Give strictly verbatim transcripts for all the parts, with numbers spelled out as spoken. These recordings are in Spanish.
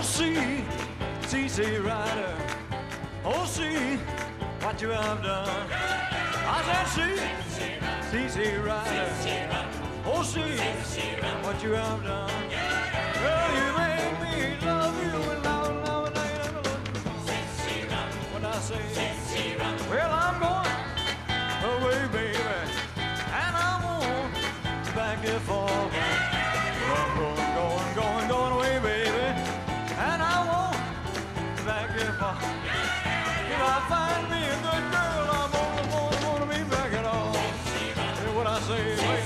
see, see, see, rider. Oh, see what you have done. I said, see, see, see, rider. Oh, see what you have done. Well, you made me love you and now, now, and now. What I say? Well, I'm going away, baby, and I won't back it for. I'm going, going, going, going away, baby, and I won't back it for. If I find me a good girl, I'm gonna, gonna, gonna be back at all. Hear what I say, wait.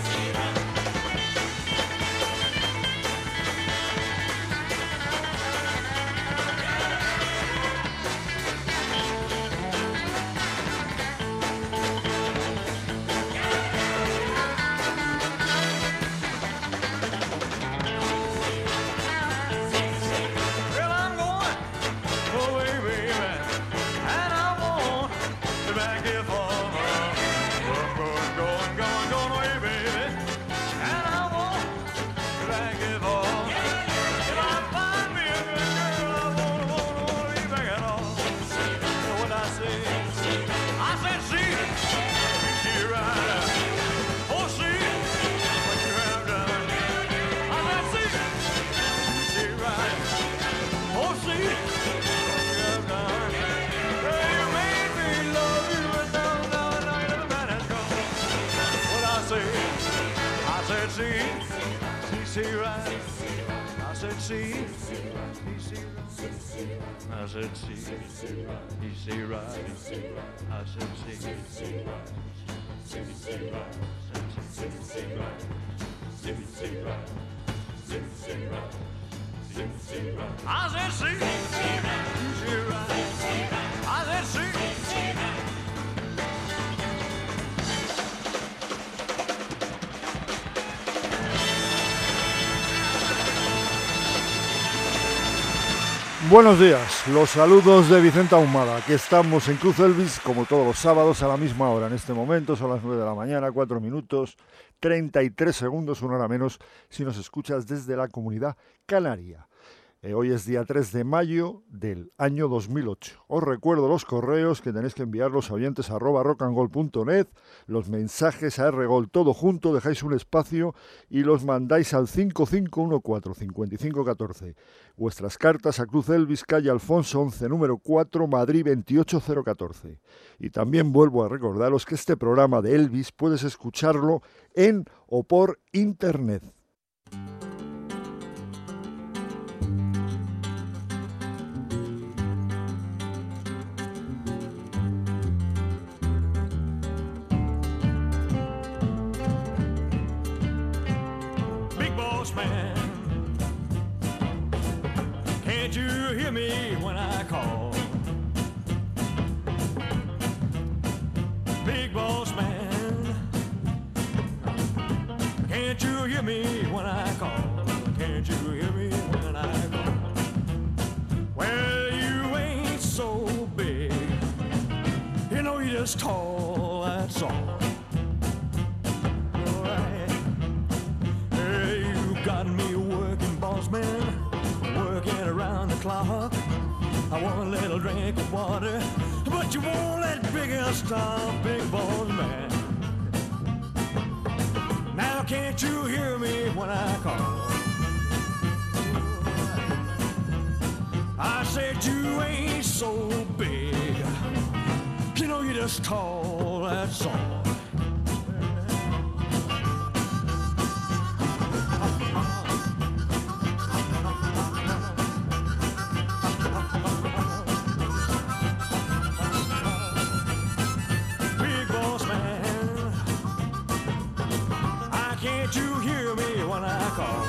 See, see, see, right. I said, see, see, see, right. I said, see, see, see, right. I said, see, see, see, right. See, see, right. See, see, right. See, see, right. See, see, right. See, see, right. I said, see, see, right. I said, see, see, right. Buenos días, los saludos de Vicente Ahumada. Aquí estamos en Cruz Elvis, como todos los sábados, a la misma hora. En este momento son las nueve de la mañana, cuatro minutos, treinta y tres segundos, una hora menos, si nos escuchas desde la Comunidad Canaria. Eh, hoy es día tres de mayo del año dos mil ocho. Os recuerdo los correos que tenéis que enviar los oyentes a arroba rockandgold punto net, los mensajes a rgol todo junto, dejáis un espacio y los mandáis al cinco cinco uno cuatro, cinco cinco uno cuatro. Vuestras cartas a Cruz Elvis, calle Alfonso once, número cuatro, Madrid veintiocho cero catorce. Y también vuelvo a recordaros que este programa de Elvis puedes escucharlo en o por internet. Can't you hear me when I call? Big boss man, can't you hear me when I call? Can't you hear me when I call? Well, you ain't so big, you know you just tall, that's all. Alright, hey, you got me working, boss man. Working around the clock. I want a little drink of water, but you won't let big girl stop, big boss man. Now can't you hear me when I call? I said you ain't so big, you know you're just tall, that's all. Can't you hear me when I call?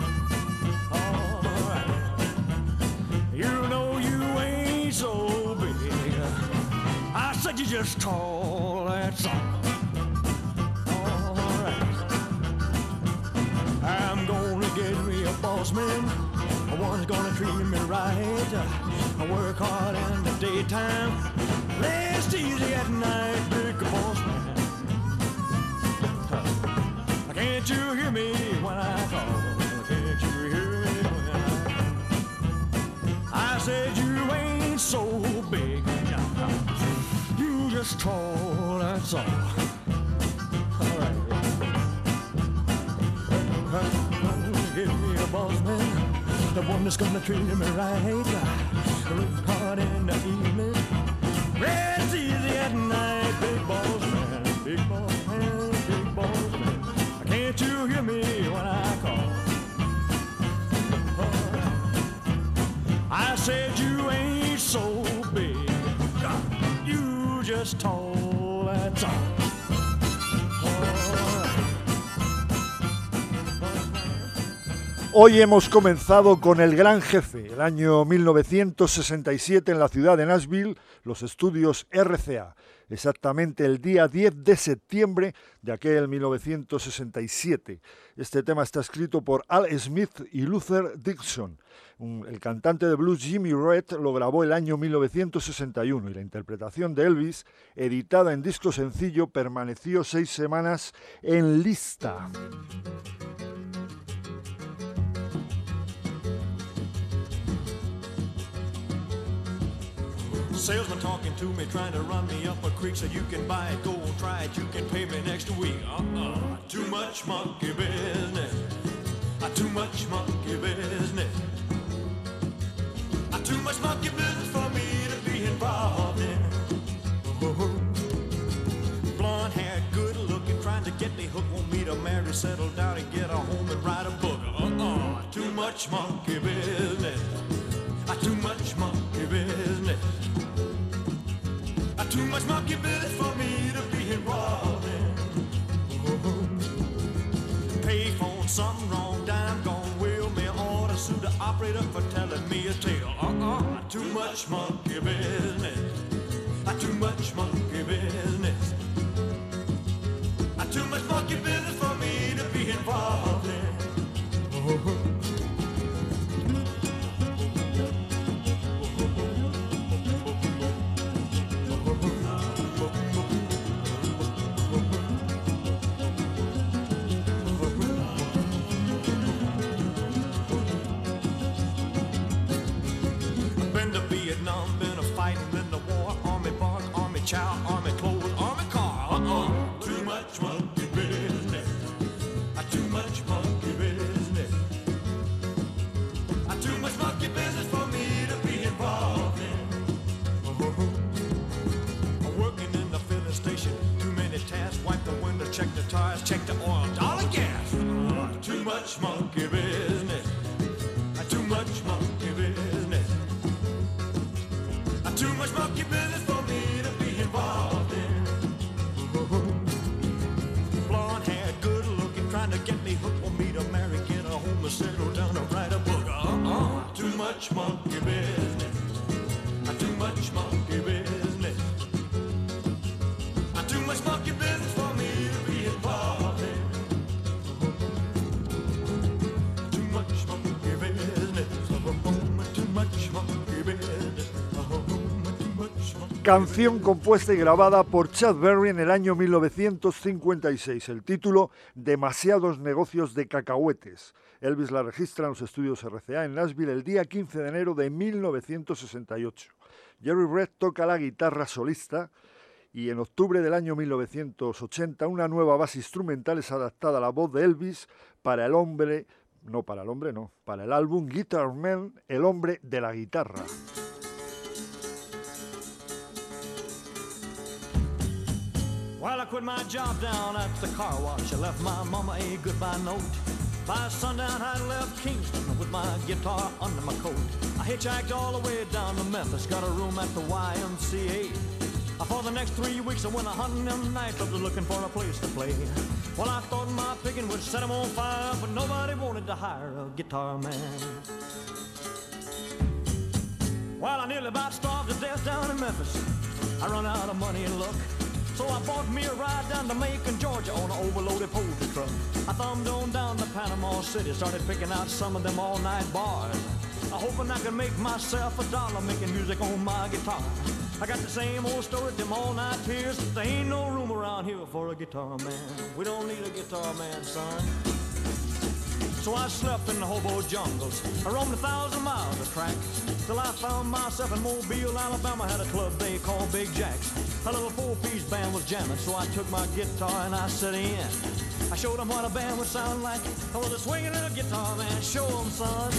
All right. You know you ain't so big, I said you just tall, that's all. All right. I'm gonna get me a boss man, one's gonna treat me right. I work hard in the daytime, rest easy at night, big boss man. Can't you hear me when I call? Can't you hear me when I call? just tall, that's all. All right. Give me a boss man, the one that's gonna treat me right. Work hard in the evening, rest easy at night. Big boss man, big boss man, big boss man. Can't you hear me when I call? I said you ain't so big, you just tall, that's all. Hoy hemos comenzado con El Gran Jefe, el año mil novecientos sesenta y siete en la ciudad de Nashville, los estudios R C A, exactamente el día diez de septiembre de aquel mil novecientos sesenta y siete. Este tema está escrito por Al Smith y Luther Dixon. Un, el cantante de blues Jimmy Reed lo grabó el año mil novecientos sesenta y uno y la interpretación de Elvis, editada en disco sencillo, permaneció seis semanas en lista. Salesman talking to me, trying to run me up a creek so you can buy it, go and try it, you can pay me next week. Uh-uh, too much monkey business. Uh, too much monkey business. Uh, too much monkey business for me to be involved in. Oh, blonde hair, good looking, trying to get me hooked, want me to marry, settle down and get a home and write a book. Uh-uh, too much monkey business. Uh, too much monkey business. Too much monkey business for me to be involved in. Oh, pay phone, something wrong, dime gone, will me order, sue the operator for telling me a tale. Uh-uh, too much monkey business. Too much monkey business. Too much monkey business for me to be involved in. Oh. Chow, army clothes, army car. Uh-uh. Too much monkey business. Uh, too much monkey business. Uh, too much monkey business for me to be involved in. Uh-huh. I'm working in the filling station. Too many tasks. Wipe the window, check the tires, check the oil, dollar gas. Uh, too much monkey business. Uh, too much monkey business. Uh, too much monkey business for me to be involved in. Blonde hair, good looking, trying to get me hooked, want me to marry, get a home and settle down and write a book. Uh-uh, too much monkey business. Too much monkey business. Too much monkey business for me to be involved in. Too much monkey business. Too much monkey business. Canción compuesta y grabada por Chuck Berry en el año mil novecientos cincuenta y seis. El título, Demasiados negocios de cacahuetes. Elvis la registra en los estudios R C A en Nashville el día quince de enero de mil novecientos sesenta y ocho. Jerry Reed toca la guitarra solista y en octubre del año mil novecientos ochenta una nueva base instrumental es adaptada a la voz de Elvis para el hombre, no para el hombre, no, para el álbum Guitar Man, el hombre de la guitarra. Well, I quit my job down at the car wash. I left my mama a goodbye note. By sundown, I left Kingston with my guitar under my coat. I hitchhiked all the way down to Memphis, got a room at the Y M C A. For the next three weeks, I went a hunting them nightclubs looking for a place to play. Well, I thought my picking would set them on fire, but nobody wanted to hire a guitar man. Well, I nearly about starved to death down in Memphis. I run out of money and luck. So I bought me a ride down to Macon, Georgia on an overloaded poultry truck. I thumbed on down to Panama City, started picking out some of them all-night bars. I hoping I could make myself a dollar making music on my guitar. I got the same old story, them all-night tears. There ain't no room around here for a guitar man. We don't need a guitar man, son. So So I slept in the hobo jungles. I roamed a thousand miles of track till I found myself in Mobile, Alabama. Had a club they called Big Jack's. A little four-piece band was jamming, so I took my guitar and I set in. I showed them what a band would sound like. I was a swinging little guitar man. Show them, son.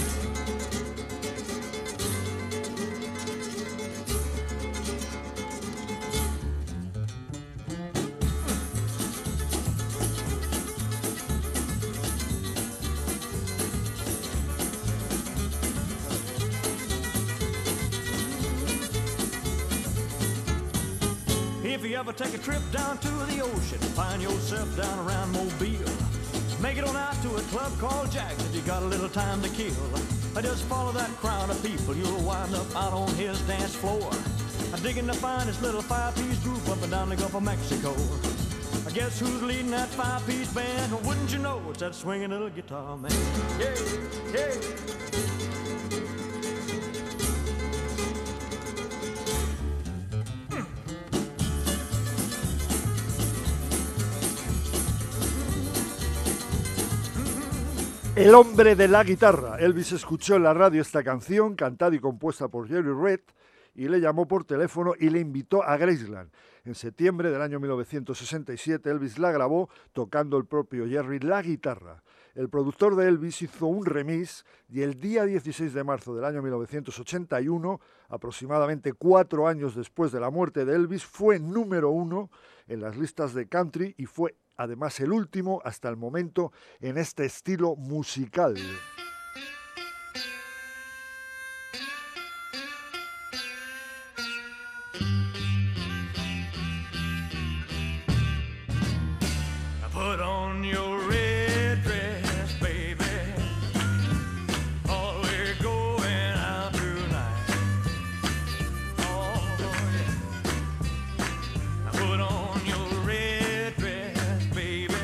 If you ever take a trip down to the ocean, find yourself down around Mobile, make it on out to a club called Jack's if you got a little time to kill. Just follow that crowd of people, you'll wind up out on his dance floor, digging to find this little five-piece group up and down the Gulf of Mexico. I guess who's leading that five-piece band? Wouldn't you know it's that swinging little guitar man? Yeah, yeah. El hombre de la guitarra. Elvis escuchó en la radio esta canción, cantada y compuesta por Jerry Reed, y le llamó por teléfono y le invitó a Graceland. En septiembre del año mil novecientos sesenta y siete, Elvis la grabó tocando el propio Jerry la guitarra. El productor de Elvis hizo un remix y el día dieciséis de marzo del año mil novecientos ochenta y uno, aproximadamente cuatro años después de la muerte de Elvis, fue número uno en las listas de country y fue además el último hasta el momento en este estilo musical. Put on your red dress, baby. Oh, we're going out tonight. Oh, yeah. Put on your red dress, baby.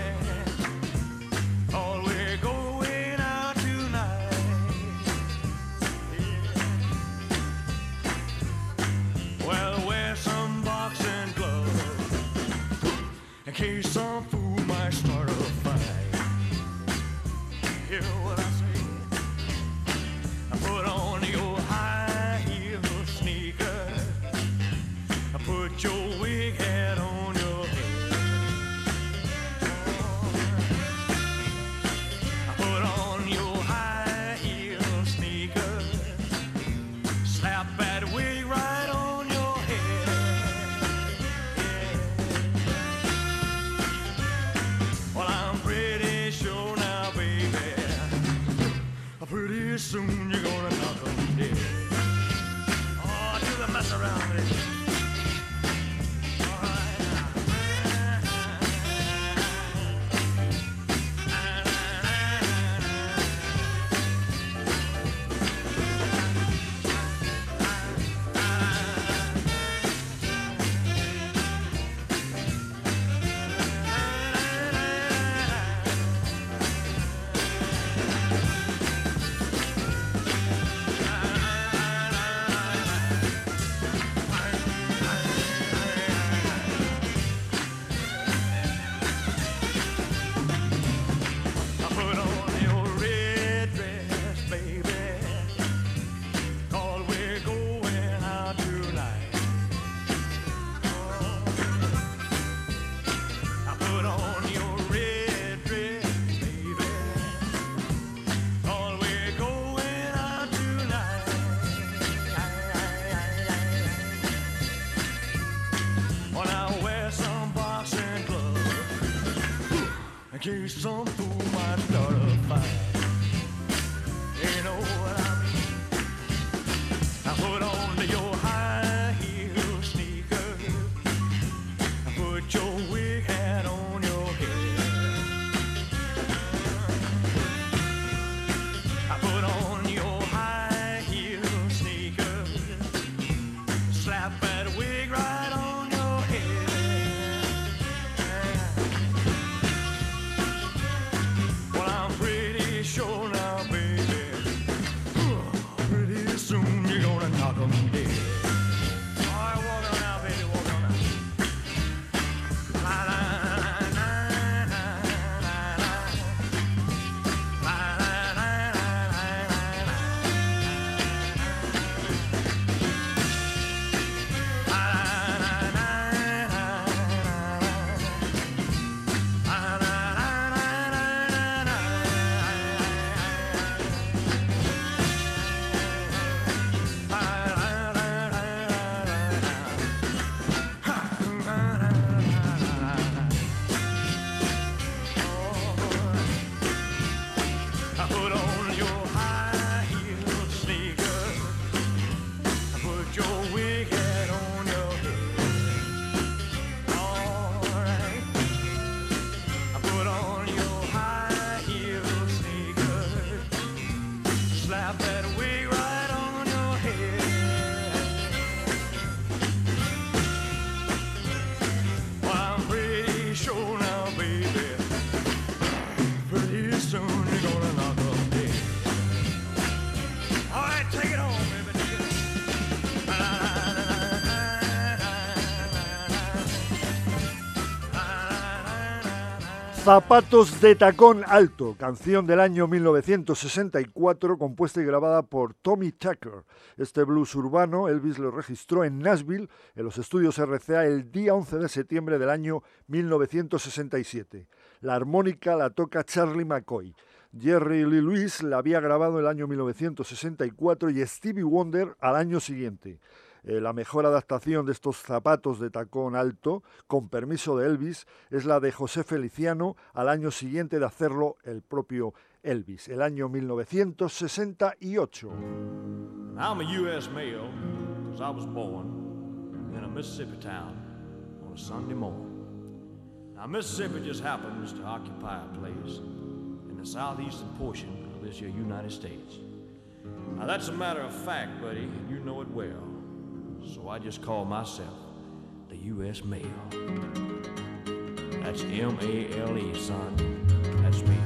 Oh, we're going out tonight. Yeah. Well, wear some boxing gloves in case some fool might start a fight. Hear what I say? Put on your high heel sneakers. Put your wig hat on your head. Put on your high heel sneakers. Slap that wig right on your head. Well, I'm pretty sure now, baby, pretty soon you're gonna knock 'em dead. Oh, do the mess around with it. All right now. Put on your red dress, baby. Cause we're going out tonight. I put on your red dress, baby. Cause we're going out tonight. Well, now wear some boxing gloves in case some fool might start a fight. You know what I mean? I put on your high heel sneakers. I put your wig hat on your head. I put on your high heel sneakers. Slap that wig right on your head. Well, I'm pretty Zapatos de tacón alto, canción del año mil novecientos sesenta y cuatro, compuesta y grabada por Tommy Tucker. Este blues urbano Elvis lo registró en Nashville, en los estudios R C A, el día once de septiembre del año mil novecientos sesenta y siete. La armónica la toca Charlie McCoy. Jerry Lee Lewis la había grabado en el año mil novecientos sesenta y cuatro y Stevie Wonder al año siguiente. Eh, la mejor adaptación de estos zapatos de tacón alto, con permiso de Elvis, es la de José Feliciano al año siguiente de hacerlo el propio Elvis, el año mil novecientos sesenta y ocho. I'm a U S male because I was born in a Mississippi town on a Sunday morning. Now Mississippi just happens to occupy a place in the southeastern portion of this here United States. Now that's a matter of fact, buddy, and you know it well. So I just call myself the U S Male. That's M A L E, son. That's me.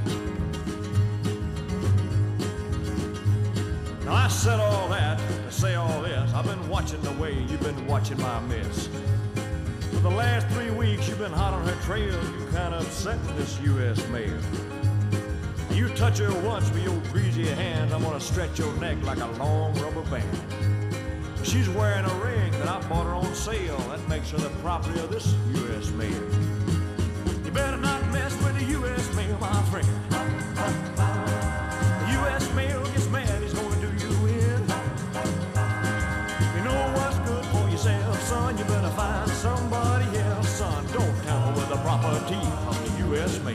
Now I said all that to say all this. I've been watching the way you've been watching my miss. For the last three weeks you've been hot on her trail. You kind of upset this U S Male. You touch her once with your greasy hands, I'm gonna stretch your neck like a long rubber band. She's wearing a ring that I bought her on sale. That makes her the property of this U S Mail. You better not mess with the U S Mail, my friend. The U S Mail gets mad, he's gonna do you in. You know what's good for yourself, son. You better find somebody else, son. Don't tamper with the property of the U S Mail.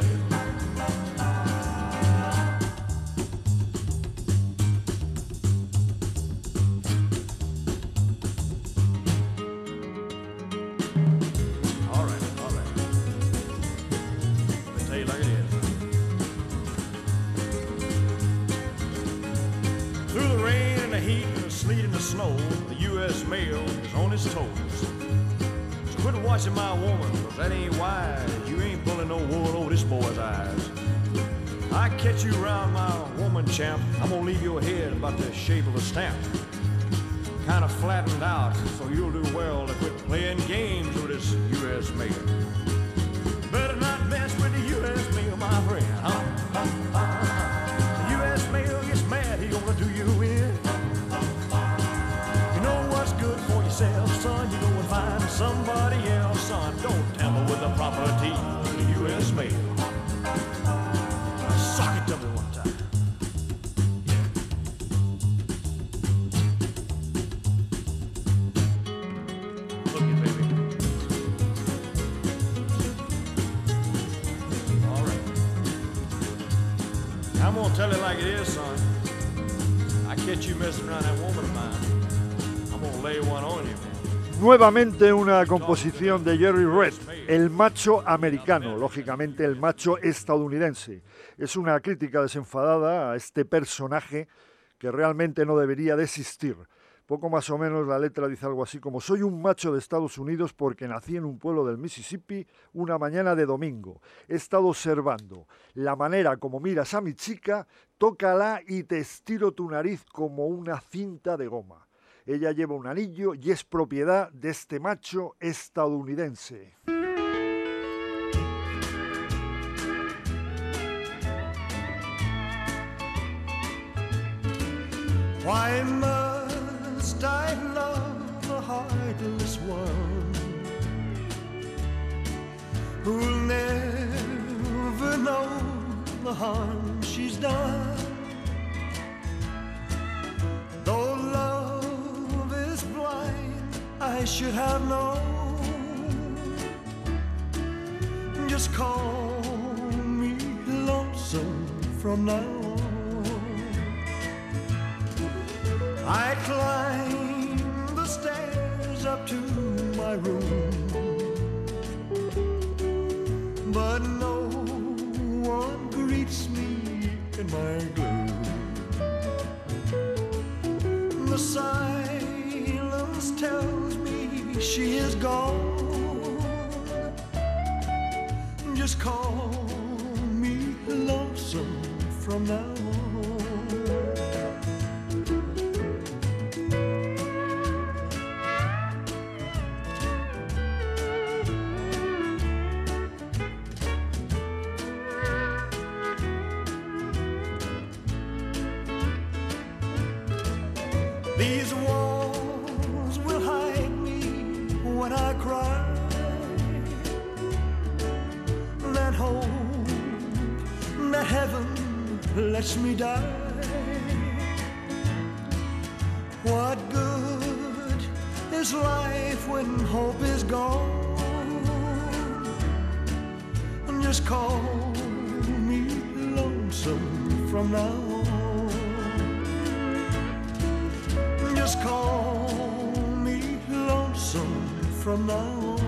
Watching my woman, cause that ain't wise. You ain't pulling no wool over this boy's eyes. I catch you around my woman, champ, I'm gonna leave your head about the shape of a stamp. Kinda flattened out, so you'll do well to quit playing games with this U S Mail. Better not mess with the U S Mail, my friend. Huh? Huh? Huh? The U S Mail gets mad, he gonna do you in. You know what's good for yourself, son. You go and find somebody else, son. Don't tamper with the property of the U S Mail. Sock it to me one time. Look it, baby. All right. I'm gonna tell it like it is, son. I catch you messing around that woman of mine. I'm gonna lay one on you, man. Nuevamente una composición de Jerry Red, el macho americano, lógicamente el macho estadounidense. Es una crítica desenfadada a este personaje que realmente no debería de existir. Poco más o menos la letra dice algo así como: soy un macho de Estados Unidos porque nací en un pueblo del Mississippi una mañana de domingo. He estado observando la manera como miras a mi chica, tócala y te estiro tu nariz como una cinta de goma. Ella lleva un anillo y es propiedad de este macho estadounidense. Why must I love the heartless one who'll never know the harm she's done? Though love I should have known. Just call me lonesome from now on. I climb the stairs up to my room, but no one greets me in my gloom. The silence tells me she is gone. Just call me lonesome from now on. These walls will hide me when I cry. That hope, that heaven lets me die. What good is life when hope is gone? Just call me lonesome from now on. Just call me lonesome from now on.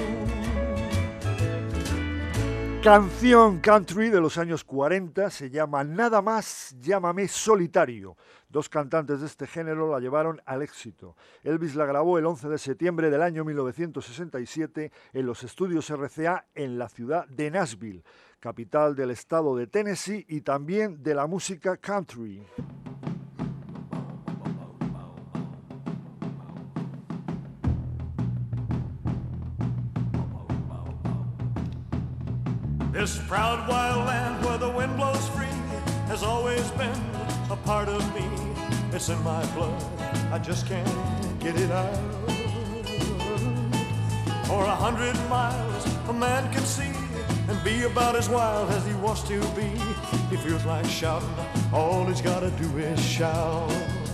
Canción country de los años cuarenta, se llama Nada más, llámame solitario. Dos cantantes de este género la llevaron al éxito. Elvis la grabó el once de septiembre del año mil novecientos sesenta y siete en los estudios R C A en la ciudad de Nashville, capital del estado de Tennessee y también de la música country. This proud wild land where the wind blows free has always been a part of me. It's in my blood, I just can't get it out. For a hundred miles a man can see and be about as wild as he wants to be. He feels like shouting, all he's gotta do is shout.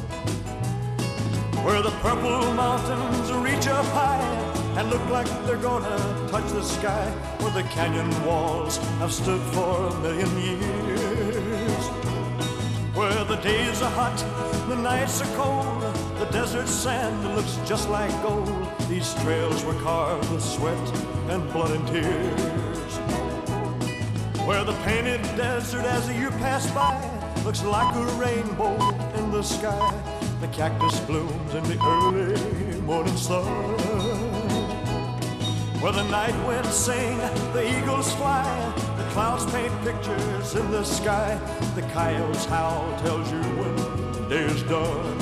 Where the purple mountains reach up high and look like they're gonna touch the sky, where the canyon walls have stood for a million years, where the days are hot, the nights are cold, the desert sand looks just like gold. These trails were carved with sweat and blood and tears, where the painted desert as you pass by looks like a rainbow in the sky. The cactus blooms in the early morning sun, where the night winds sing, the eagles fly, the clouds paint pictures in the sky, the coyotes howl tells you when the day is done.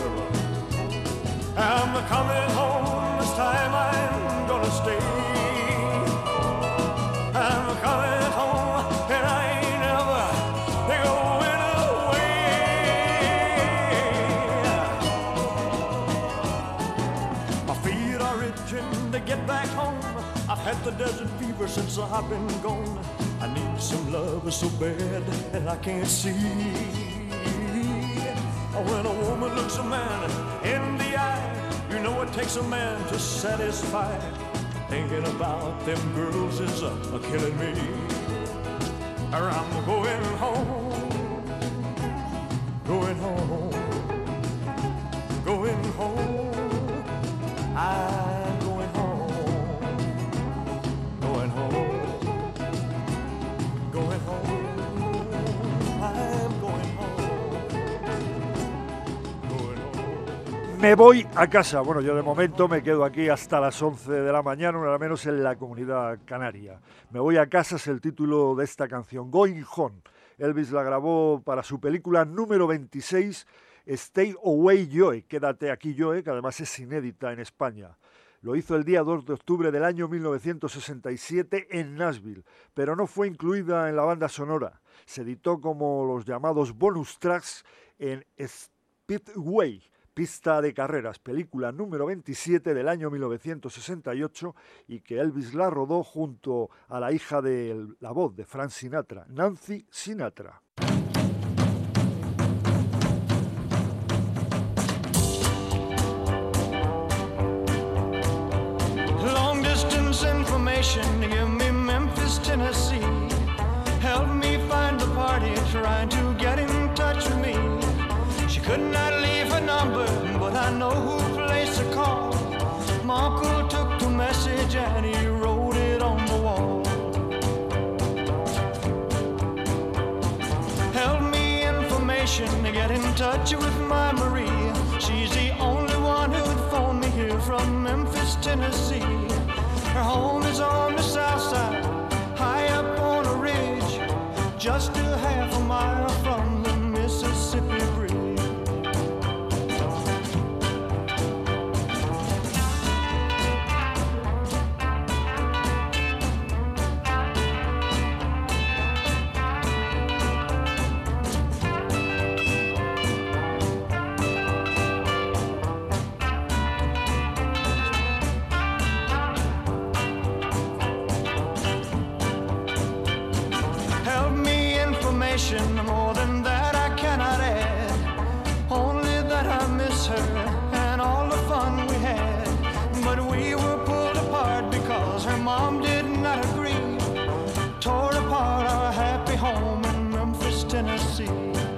I'm coming home, this time I'm gonna stay. I'm coming home, and I ain't never going away. My feet are itching to get back home. I've had the desert fever since I've been gone. I need some love so bad and I can't see. When a woman looks a man in the eye, you know it takes a man to satisfy. Thinking about them girls is a, a killing me. Or I'm going home, going home, going home. I'm going home, going home, going home. I'm going home, going home. Me voy a casa. Bueno, yo de momento me quedo aquí hasta las once de la mañana, al menos en la Comunidad Canaria. Me voy a casa es el título de esta canción, Going Home. Elvis la grabó para su película número veintiséis, Stay Away Joe, Quédate aquí Joe, que además es inédita en España. Lo hizo el día dos de octubre del año mil novecientos sesenta y siete en Nashville, pero no fue incluida en la banda sonora. Se editó como los llamados bonus tracks en Speedway, Pista de Carreras, película número veintisiete del año mil novecientos sesenta y ocho, y que Elvis la rodó junto a la hija de la voz de Frank Sinatra, Nancy Sinatra. Long distance information, give me Memphis, Tennessee. Help me find the party trying to get in touch with me. She could not leave her number, but I know who placed the call. My uncle took the message and he wrote it on the wall. Help me information to get in touch with my Marie. She's the only one who'd phone me here from Memphis, Tennessee. Her home is on the south side, high up on a ridge, just a half a mile from the Mississippi Bridge. information, more than that I cannot add. Only that I miss her and all the fun we had. But we were pulled apart because her mom did not agree. Tore apart our happy home in Memphis, Tennessee.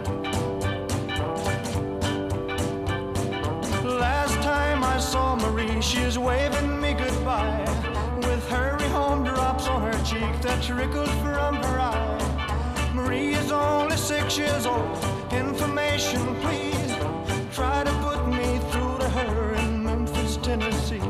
Last time I saw Marie, she was waving me goodbye, with hurry home drops on her cheek that trickled from her eye. Marie is only six years old. Information, please. Try to put me through to her in Memphis, Tennessee.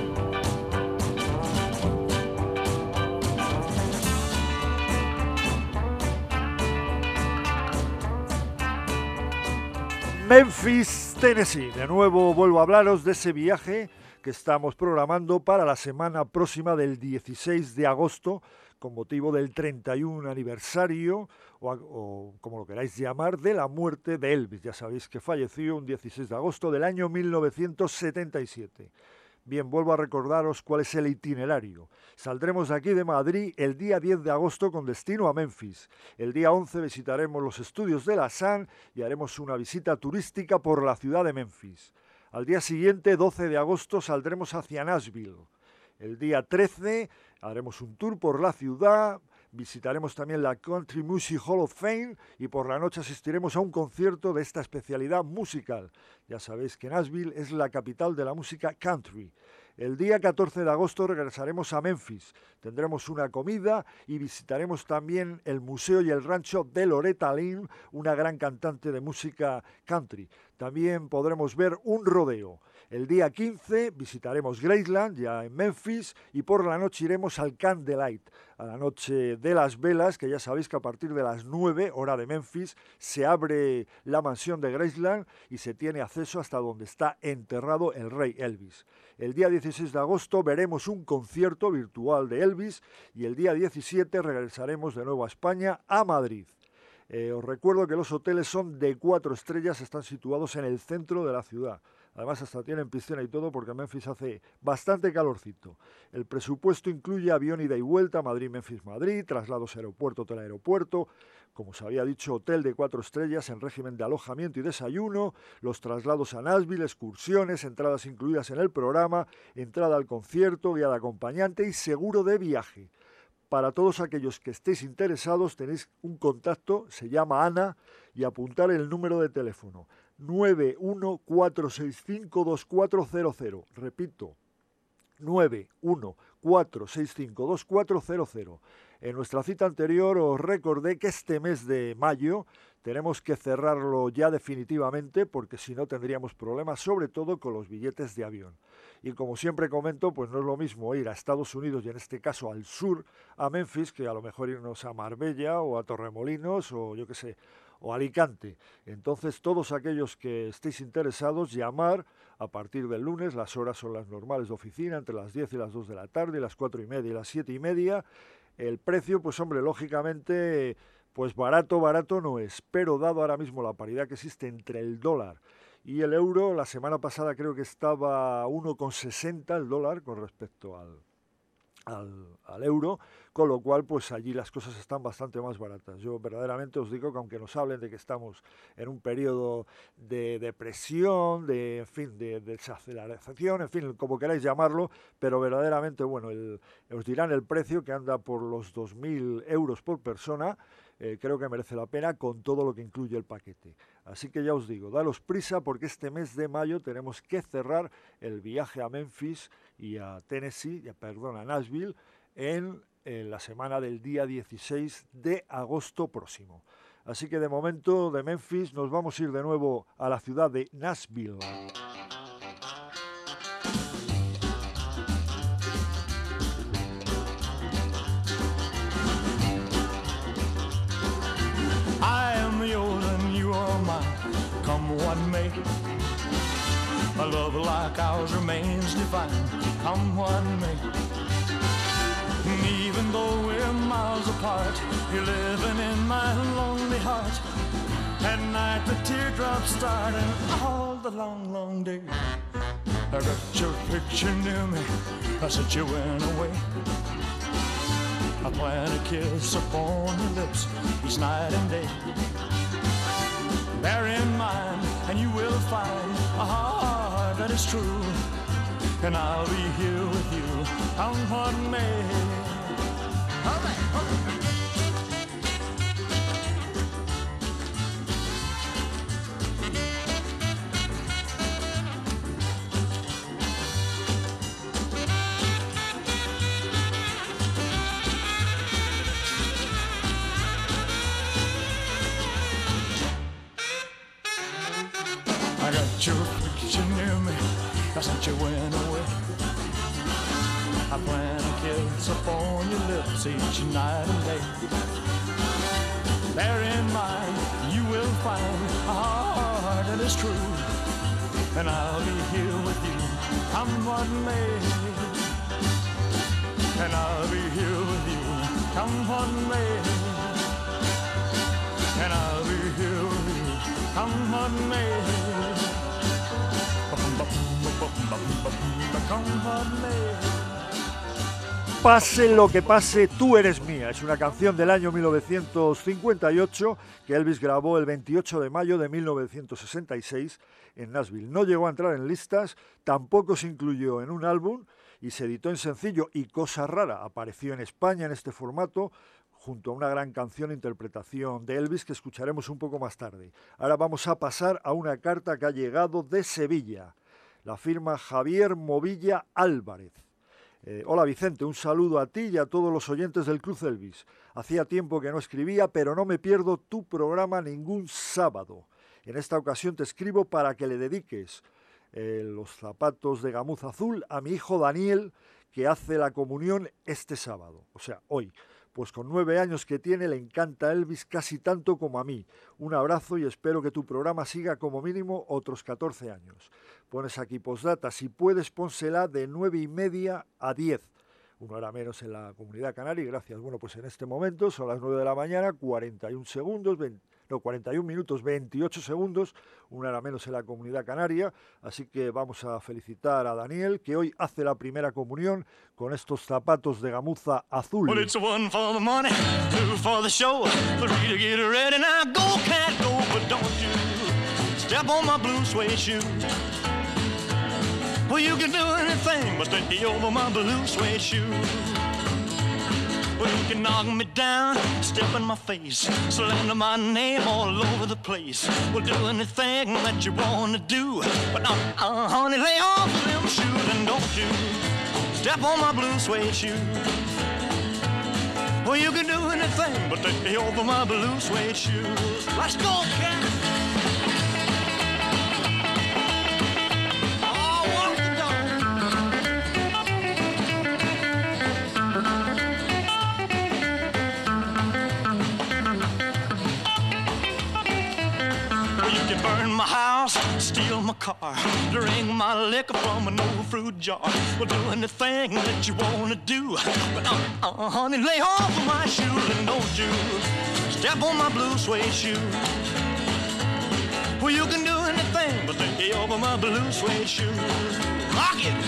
Memphis, Tennessee. De nuevo vuelvo a hablaros de ese viaje que estamos programando para la semana próxima del dieciséis de agosto, con motivo del treinta y uno aniversario, o, o como lo queráis llamar, de la muerte de Elvis. Ya sabéis que falleció un dieciséis de agosto del año mil novecientos setenta y siete. Bien, vuelvo a recordaros cuál es el itinerario. Saldremos de aquí de Madrid el día diez de agosto con destino a Memphis. El día once visitaremos los estudios de la S A N y haremos una visita turística por la ciudad de Memphis. Al día siguiente, doce de agosto, saldremos hacia Nashville. El día trece haremos un tour por la ciudad, visitaremos también la Country Music Hall of Fame y por la noche asistiremos a un concierto de esta especialidad musical. Ya sabéis que Nashville es la capital de la música country. El día catorce de agosto regresaremos a Memphis, tendremos una comida y visitaremos también el museo y el rancho de Loretta Lynn, una gran cantante de música country. También podremos ver un rodeo. El día quince visitaremos Graceland, ya en Memphis, y por la noche iremos al Candlelight, a la noche de las velas, que ya sabéis que a partir de las nueve, hora de Memphis, se abre la mansión de Graceland y se tiene acceso hasta donde está enterrado el rey Elvis. El día dieciséis de agosto veremos un concierto virtual de Elvis y el día diecisiete regresaremos de nuevo a España, a Madrid. Eh, os recuerdo que los hoteles son de cuatro estrellas, están situados en el centro de la ciudad. Además hasta tienen piscina y todo porque en Memphis hace bastante calorcito. El presupuesto incluye avión ida y vuelta Madrid-Memphis-Madrid, traslados aeropuerto-hotel-aeropuerto, como os había dicho, hotel de cuatro estrellas en régimen de alojamiento y desayuno, los traslados a Nashville, excursiones, entradas incluidas en el programa, entrada al concierto, guía de acompañante y seguro de viaje. Para todos aquellos que estéis interesados tenéis un contacto, se llama Ana, y apuntar el número de teléfono nueve uno cuatro seis cinco dos cuatro cero cero. Repito, nueve uno cuatro seis cinco dos cuatro cero cero. En nuestra cita anterior os recordé que este mes de mayo tenemos que cerrarlo ya definitivamente porque si no tendríamos problemas, sobre todo con los billetes de avión. Y como siempre comento, pues no es lo mismo ir a Estados Unidos y en este caso al sur, a Memphis, que a lo mejor irnos a Marbella o a Torremolinos o yo qué sé, o Alicante. Entonces todos aquellos que estéis interesados, llamar a partir del lunes, las horas son las normales de oficina, entre las diez y las dos de la tarde, las cuatro y media y las siete y media. El precio, pues hombre, lógicamente, pues barato, barato no es, pero dado ahora mismo la paridad que existe entre el dólar y el euro, la semana pasada creo que estaba a uno coma sesenta el dólar con respecto al, al, al euro, con lo cual pues allí las cosas están bastante más baratas. Yo verdaderamente os digo que aunque nos hablen de que estamos en un periodo de depresión, de en fin, de, de desaceleración, en fin, como queráis llamarlo, pero verdaderamente, bueno, el, os dirán el precio que anda por los dos mil euros por persona. Eh, creo que merece la pena con todo lo que incluye el paquete. Así que ya os digo, daros prisa porque este mes de mayo tenemos que cerrar el viaje a Memphis y a Tennessee, ya, perdón, a Nashville, en, en la semana del día dieciséis de agosto próximo. Así que de momento de Memphis nos vamos a ir de nuevo a la ciudad de Nashville. What may a love like ours remains defined, come what may. Even though we're miles apart, you're living in my lonely heart. At night the teardrops start and all the long, long day. I got your picture near me, I said you went away. I plant a kiss upon your lips each night and day. Bear in mind, and you will find a heart that is true. And I'll be here with you, come what may. All right, all right. I got your picture near me, since you went away. I plant a kiss upon your lips each night and day. Bear in mind, you will find a heart that is true. And I'll be here with you, come what may. And I'll be here with you, come what may. And I'll be here with you, come what may. Pase lo que pase, tú eres mía. Es una canción del año mil novecientos cincuenta y ocho que Elvis grabó el veintiocho de mayo de mil novecientos sesenta y seis en Nashville. No llegó a entrar en listas, tampoco se incluyó en un álbum y se editó en sencillo. Y cosa rara, apareció en España en este formato junto a una gran canción e interpretación de Elvis que escucharemos un poco más tarde. Ahora vamos a pasar a una carta que ha llegado de Sevilla. La firma Javier Movilla Álvarez. Eh, hola Vicente, un saludo a ti y a todos los oyentes del Club Elvis. Hacía tiempo que no escribía, pero no me pierdo tu programa ningún sábado. En esta ocasión te escribo para que le dediques eh, los zapatos de gamuza azul a mi hijo Daniel, que hace la comunión este sábado, o sea, hoy. Pues con nueve años que tiene le encanta Elvis casi tanto como a mí. Un abrazo y espero que tu programa siga como mínimo otros catorce años. Pones aquí postdata, si puedes pónsela de nueve y media a diez. Una hora menos en la Comunidad Canaria y gracias. Bueno, pues en este momento son las nueve de la mañana, cuarenta y un segundos, veinte, no, cuarenta y un minutos, veintiocho segundos, una hora menos en la Comunidad Canaria. Así que vamos a felicitar a Daniel, que hoy hace la primera comunión con estos zapatos de gamuza azul. Well, it's one for the money, two for the show, three to get ready. Now go, cat, go, but don't you step on my blue suede shoe. Well, you can do anything but stay over my blue suede shoe. Well, you can knock me down, step in my face, slander my name all over the place. Well, do anything that you want to do, but uh, uh, honey, lay off them shoes and don't you step on my blue suede shoe. Well, you can do anything but stay over my blue suede shoes. Let's go, cat! Burn my house, steal my car, drink my liquor from an old fruit jar. Well, do anything that you want to do, but uh, uh, honey, lay off of my shoes and don't you step on my blue suede shoe. Well, you can do anything but lay over my blue suede shoes. Rock it!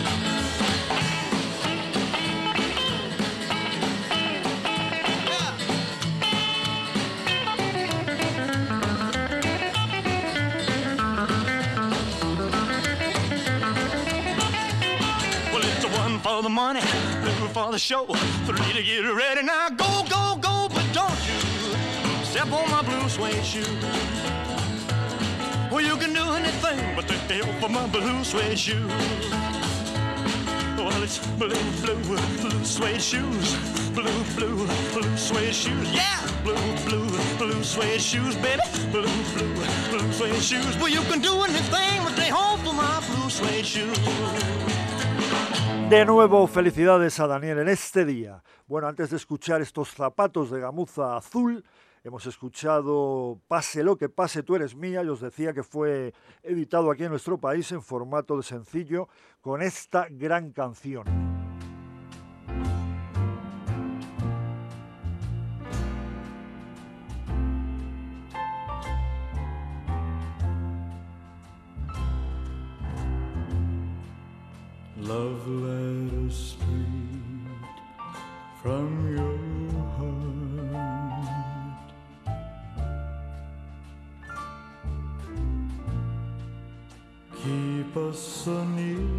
For the money, two for the show, three to get ready. Now go, go, go, but don't you step on my blue suede shoe. Well, you can do anything but stay over my blue suede shoe. Well, it's blue, blue, blue suede shoes, blue, blue, blue suede shoes. Yeah, blue, blue, blue suede shoes, baby, blue, blue, blue suede shoes. Well, you can do anything but stay home for my blue suede shoes. De nuevo, felicidades a Daniel en este día. Bueno, antes de escuchar estos zapatos de gamuza azul, hemos escuchado Pase lo que pase, tú eres mía, y os decía que fue editado aquí en nuestro país en formato de sencillo con esta gran canción. Love letters straight from your keep us so near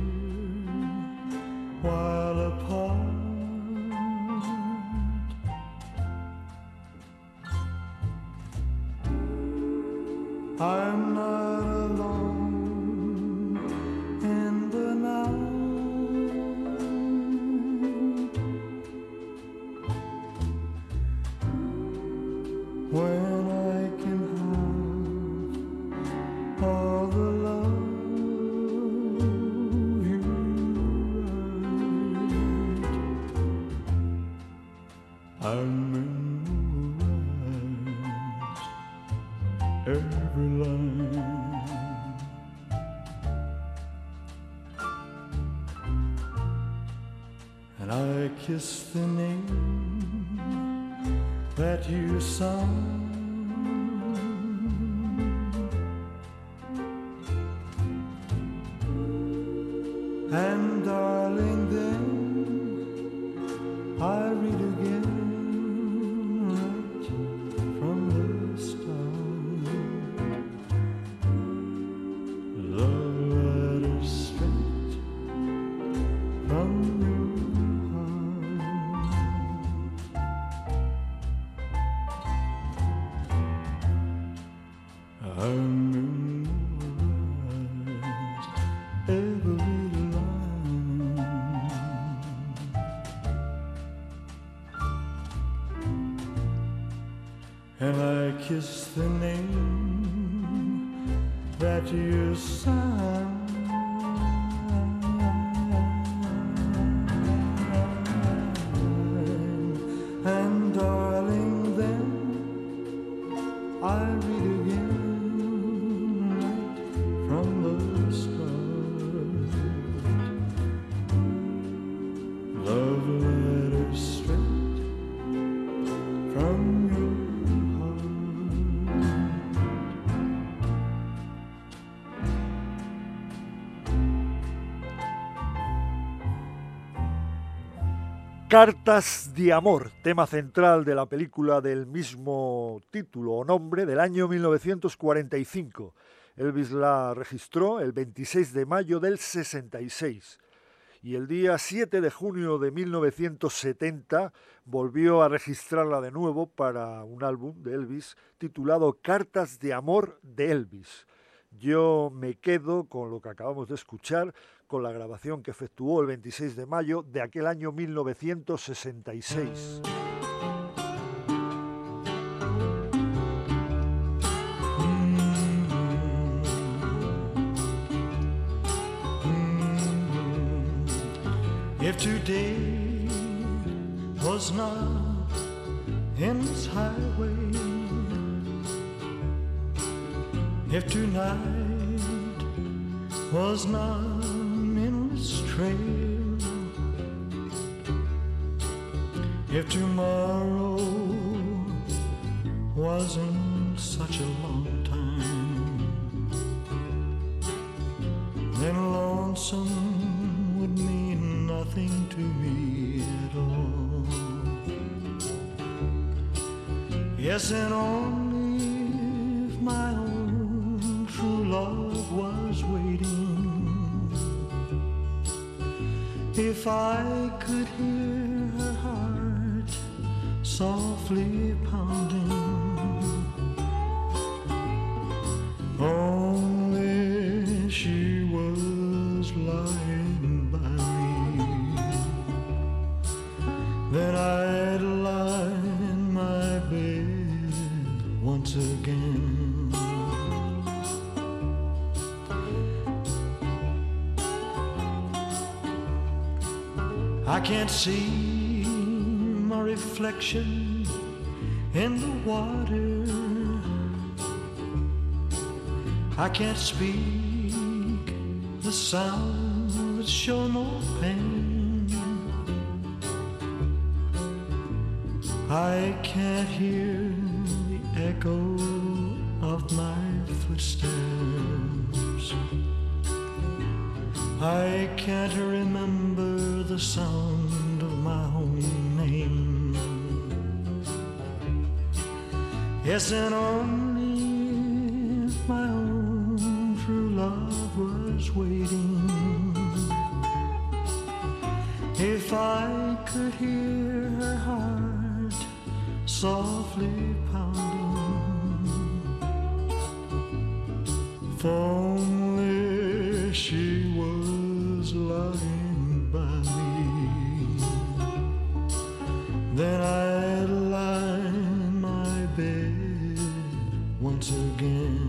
while apart. I'm not alone in the night when I can have all the love you write. I'm every line, and I kiss the name that you signed. And darling, then I read again right from the start. Love letters straight from your heart. I memorize every line, and I kiss the name that you signed. And darling, then I read again right from the start. Love letters straight from your Cartas de Amor, tema central de la película del mismo título o nombre del año mil novecientos cuarenta y cinco. Elvis la registró el veintiséis de mayo del sesenta y seis y el día siete de junio de mil novecientos setenta volvió a registrarla de nuevo para un álbum de Elvis titulado Cartas de Amor de Elvis. Yo me quedo con lo que acabamos de escuchar, con la grabación que efectuó el veintiséis de mayo de aquel año mil novecientos sesenta y seis. If today was not in this highway, if tonight was not in this trail, if tomorrow wasn't such a long time, then lonesome would mean nothing to me at all. Yes, and only if my own true love was waiting, if I could hear her heart softly pounding, only she was lying by me, then I'd lie in my bed once again. I can't see my reflection in the water, I can't speak the sounds that show no pain, I can't hear the echo of my footsteps, I can't remember the sound of my own name. Yes, and only if my own true love was was waiting. If I could hear her heart softly pounding, if only she was lying by me, then I'd lie in my bed once again.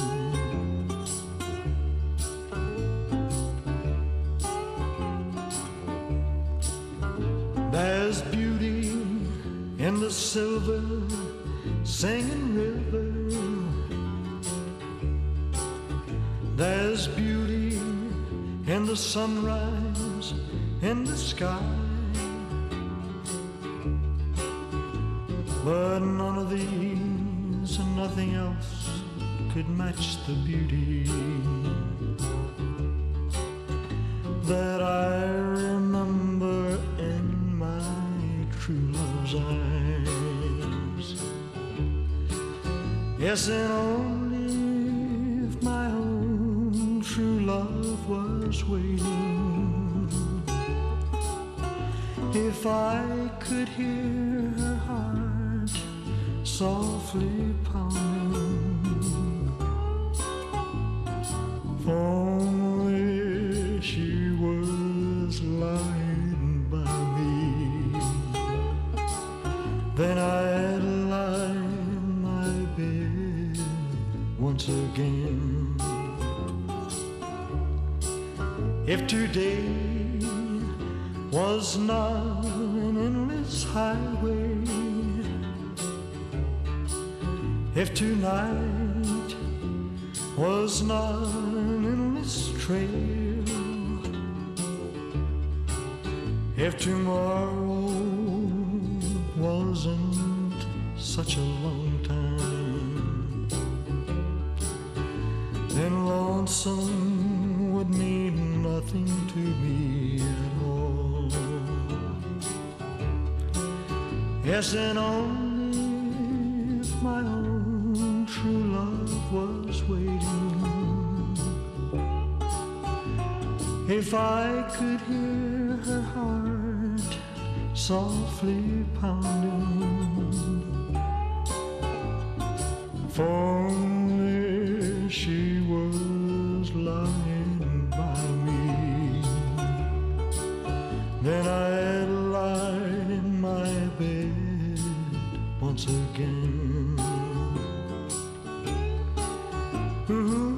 There's beauty in the silver singing river. There's beauty in the sunrise in the sky. But none of these and nothing else could match the beauty that I remember in my true love's eyes. Yes, and only if my own true love was waiting, if I could hear her heart softly pounding, if only she was lying by me, then I'd lie in my bed once again. If today was not an endless highway, if tonight was not an endless trail, if tomorrow wasn't such a long time, then lonesome would mean nothing to me at all. Yes, and only if my own true love was waiting, if I could hear her heart softly pounding, if only she was lying by me, then I'd lie in my bed once again. Ooh.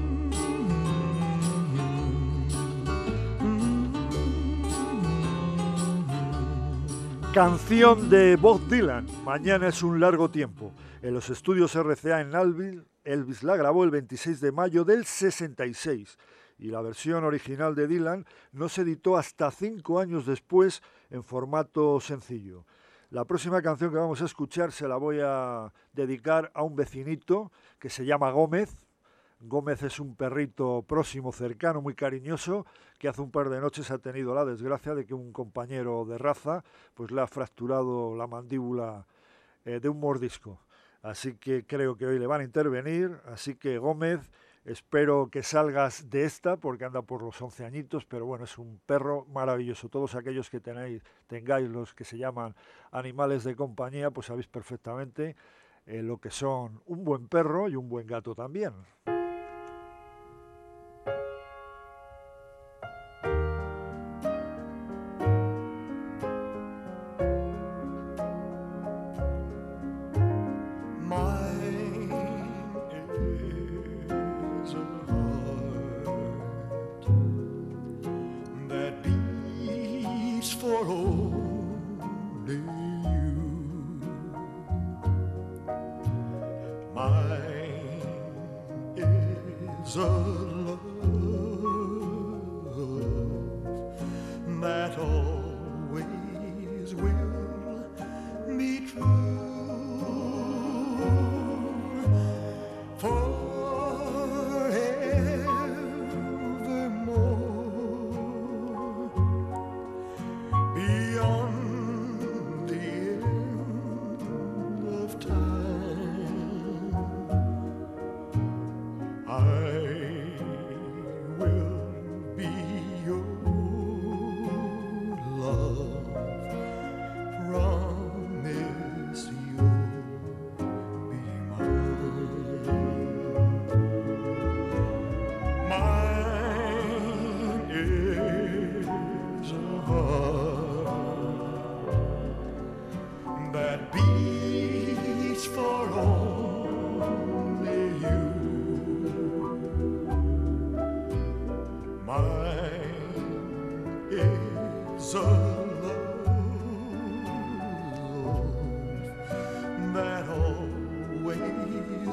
Canción de Bob Dylan, Mañana es un largo tiempo. En los estudios R C A en Nashville, Elvis la grabó el veintiséis de mayo del sesenta y seis y la versión original de Dylan no se editó hasta cinco años después en formato sencillo. La próxima canción que vamos a escuchar se la voy a dedicar a un vecinito que se llama Gómez. Gómez es un perrito próximo, cercano, muy cariñoso, que hace un par de noches ha tenido la desgracia de que un compañero de raza pues le ha fracturado la mandíbula eh, de un mordisco. Así que creo que hoy le van a intervenir. Así que Gómez, espero que salgas de esta porque anda por los once añitos, pero bueno, es un perro maravilloso. Todos aquellos que tenéis, tengáis los que se llaman animales de compañía, pues sabéis perfectamente eh, lo que son un buen perro y un buen gato también.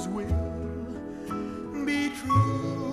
always will be true.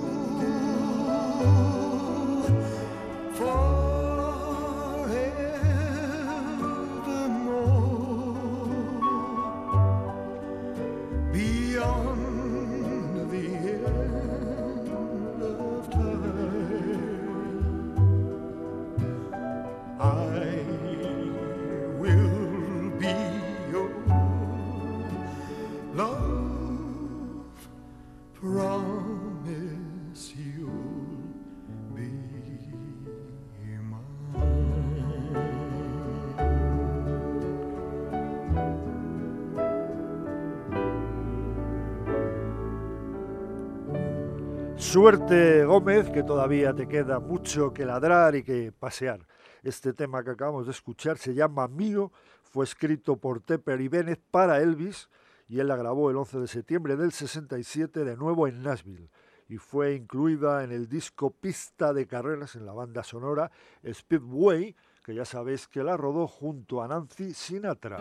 Suerte, Gómez, que todavía te queda mucho que ladrar y que pasear. Este tema que acabamos de escuchar se llama Mío, fue escrito por Tepper y Bennett para Elvis y él la grabó el once de septiembre del sesenta y siete de nuevo en Nashville y fue incluida en el disco Pista de Carreras en la banda sonora Speedway, que ya sabéis que la rodó junto a Nancy Sinatra.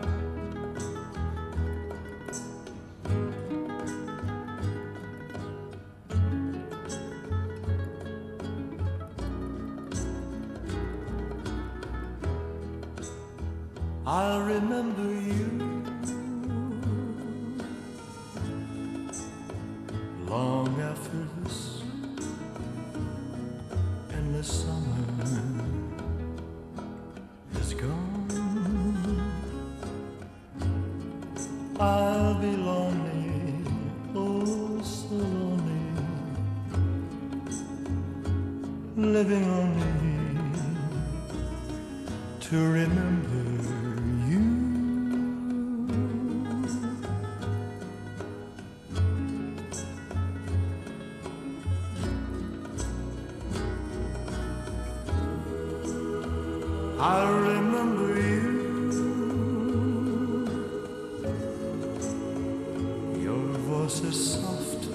I'll remember you long after this endless summer is gone. I'll be lonely, oh so lonely, living only to remember I remember you. Your voice is soft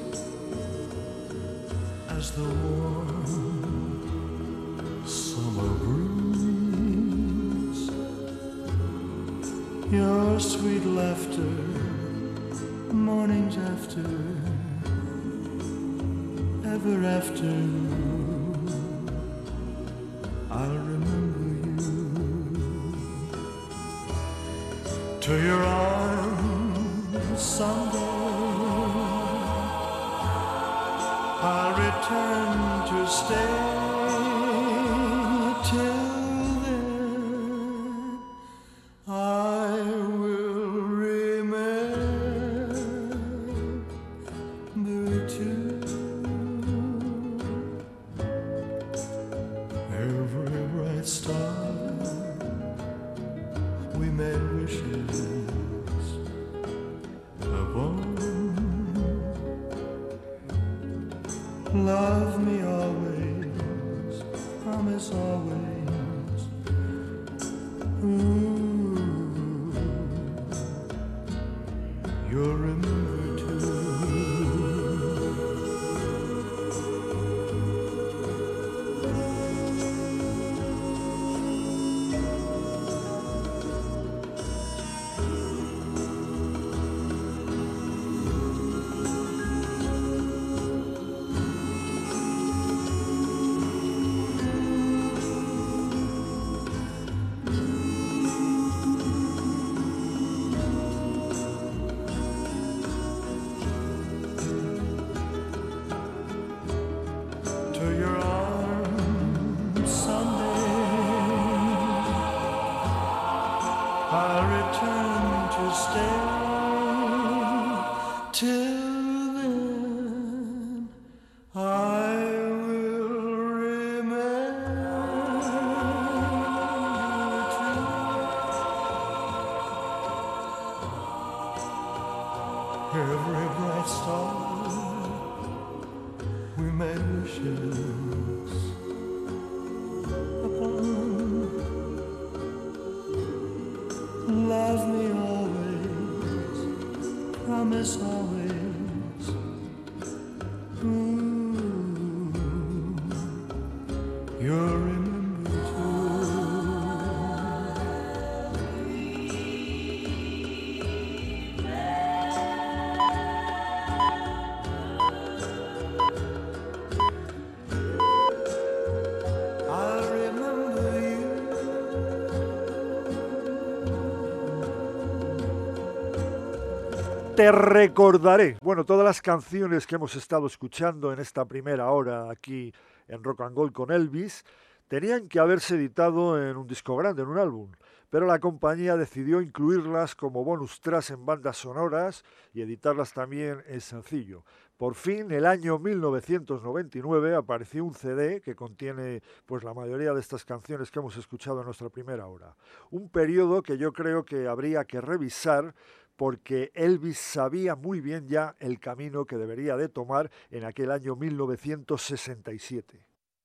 as the warm summer breeze. Your sweet laughter, mornings after, ever after. I'll remember to your arms someday. I'll return to stay. Till then I will remember too every bright star we made wishes upon. Love me always, promise always. Ooh, you'll remember too. I'll return to stay. Till then I will remember too. Every bright star we made wishes upon. Love me always, promise always. Ooh, you'll remember too. Te recordaré. Bueno, todas las canciones que hemos estado escuchando en esta primera hora aquí en Rock and Gold con Elvis tenían que haberse editado en un disco grande, en un álbum, pero la compañía decidió incluirlas como bonus tracks en bandas sonoras y editarlas también en sencillo. Por fin, el año mil novecientos noventa y nueve apareció un C D que contiene pues la mayoría de estas canciones que hemos escuchado en nuestra primera hora. Un periodo que yo creo que habría que revisar porque Elvis sabía muy bien ya el camino que debería de tomar en aquel año mil novecientos sesenta y siete.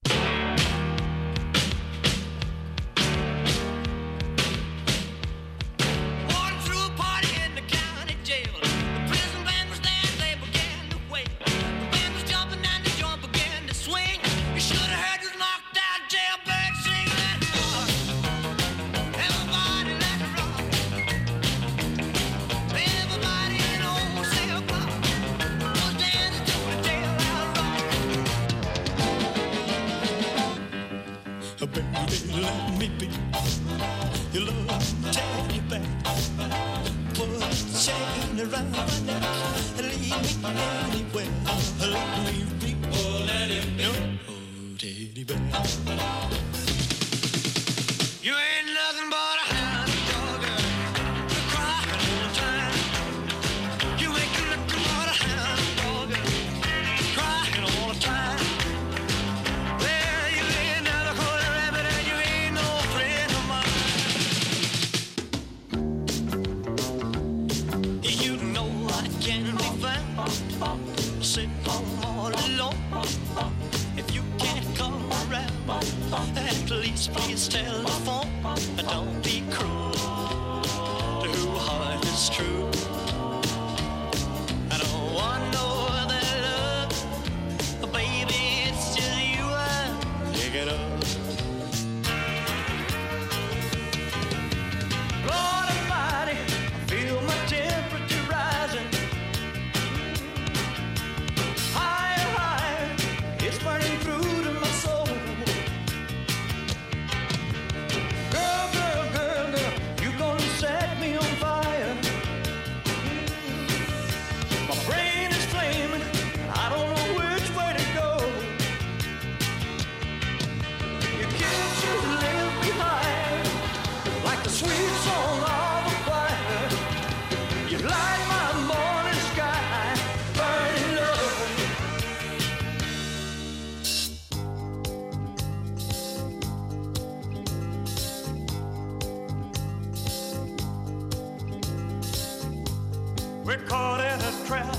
We're caught in a trap.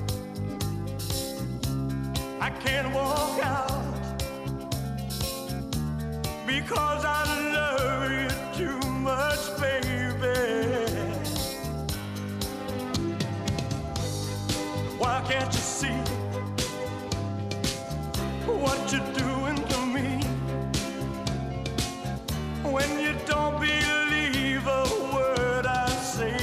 I can't walk out because I love you too much, baby. Why can't you see what you're doing to me when you don't believe a word I say?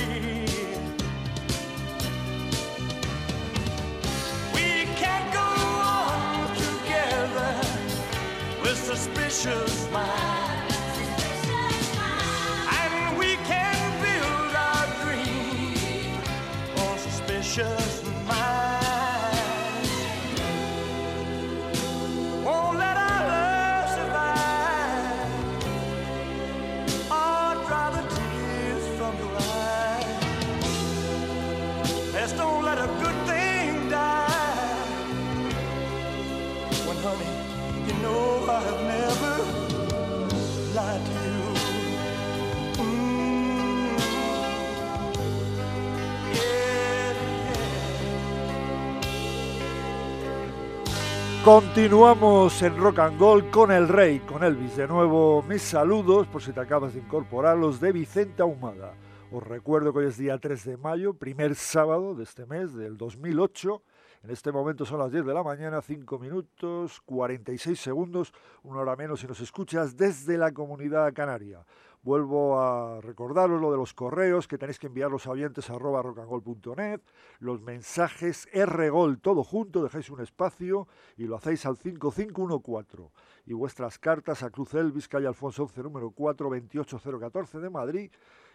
Suspicious minds, and we can build our dream on suspicious minds. Won't let our love survive or dry the tears from your eyes. Let's don't let a good thing die. When honey, you know I've never lied to you. Mm. Yeah, yeah. Continuamos en Rock and Gold con el Rey, con Elvis. De nuevo, mis saludos, por si te acabas de incorporar, los de Vicente Ahumada. Os recuerdo que hoy es día tres de mayo, primer sábado de este mes, del dos mil ocho. En este momento son las diez de la mañana, cinco minutos, cuarenta y seis segundos, una hora menos si nos escuchas desde la Comunidad Canaria. Vuelvo a recordaros lo de los correos, que tenéis que enviar los oyentes a arroba rockandgold punto net, los mensajes rgol, todo junto, dejáis un espacio y lo hacéis al cinco cinco uno cuatro. Y vuestras cartas a Cruz Elvis, calle Alfonso once, número cuatro, veintiocho cero catorce de Madrid.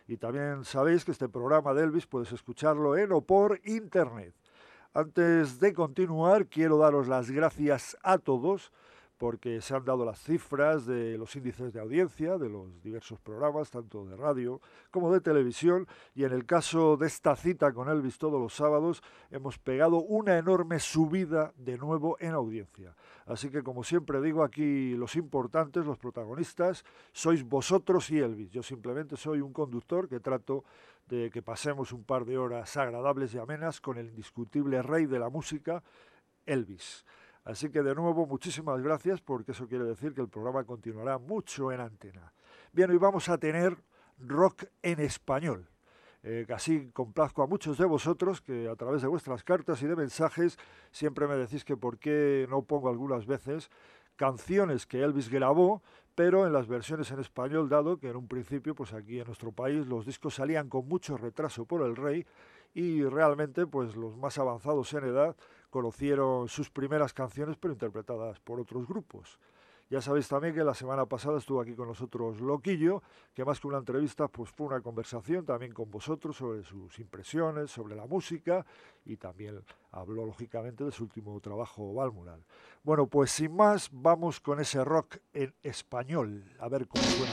Y también sabéis que este programa de Elvis puedes escucharlo en o por internet. Antes de continuar, quiero daros las gracias a todos porque se han dado las cifras de los índices de audiencia de los diversos programas, tanto de radio como de televisión, y en el caso de esta cita con Elvis todos los sábados, hemos pegado una enorme subida de nuevo en audiencia. Así que, como siempre digo, aquí los importantes, los protagonistas, sois vosotros y Elvis. Yo simplemente soy un conductor que trato de que pasemos un par de horas agradables y amenas con el indiscutible rey de la música, Elvis. Así que de nuevo muchísimas gracias, porque eso quiere decir que el programa continuará mucho en antena. Bien, hoy vamos a tener rock en español. Eh, así complazco a muchos de vosotros que a través de vuestras cartas y de mensajes siempre me decís que por qué no pongo algunas veces canciones que Elvis grabó, pero en las versiones en español, dado que en un principio, pues aquí en nuestro país, los discos salían con mucho retraso por el rey y realmente pues los más avanzados en edad conocieron sus primeras canciones, pero interpretadas por otros grupos. Ya sabéis también que la semana pasada estuvo aquí con nosotros Loquillo, que más que una entrevista pues fue una conversación también con vosotros sobre sus impresiones, sobre la música, y también habló lógicamente de su último trabajo, Balmoral. Bueno, pues sin más, vamos con ese rock en español, a ver cómo suena.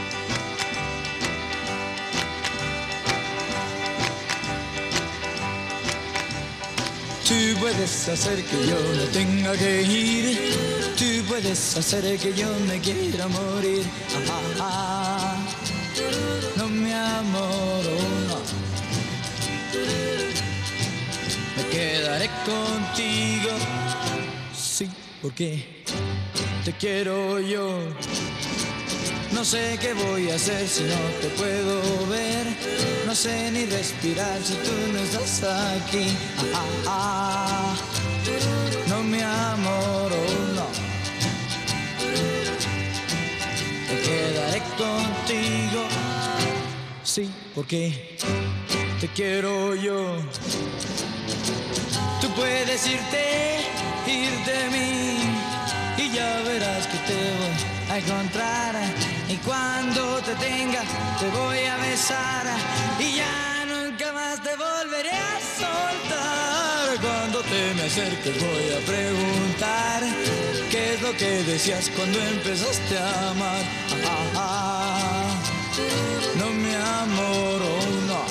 Tú puedes hacer que yo no tenga que ir, tú puedes hacer que yo me quiera morir. Ah, ah, ah. No, mi amor, oh, no. Me quedaré contigo, sí, porque te quiero yo. No sé qué voy a hacer si no te puedo ver. No sé ni respirar si tú no estás aquí. Ah, ah, ah. No, mi amor, oh, no. Me quedaré contigo, sí, porque te quiero yo. Tú puedes irte, ir de mí, y ya verás que te voy a encontrar. Y cuando te tenga te voy a besar, y ya nunca más te volveré a soltar. Cuando te me acerques voy a preguntar qué es lo que decías cuando empezaste a amar. Ah, ah, ah. No, mi amor, oh, no.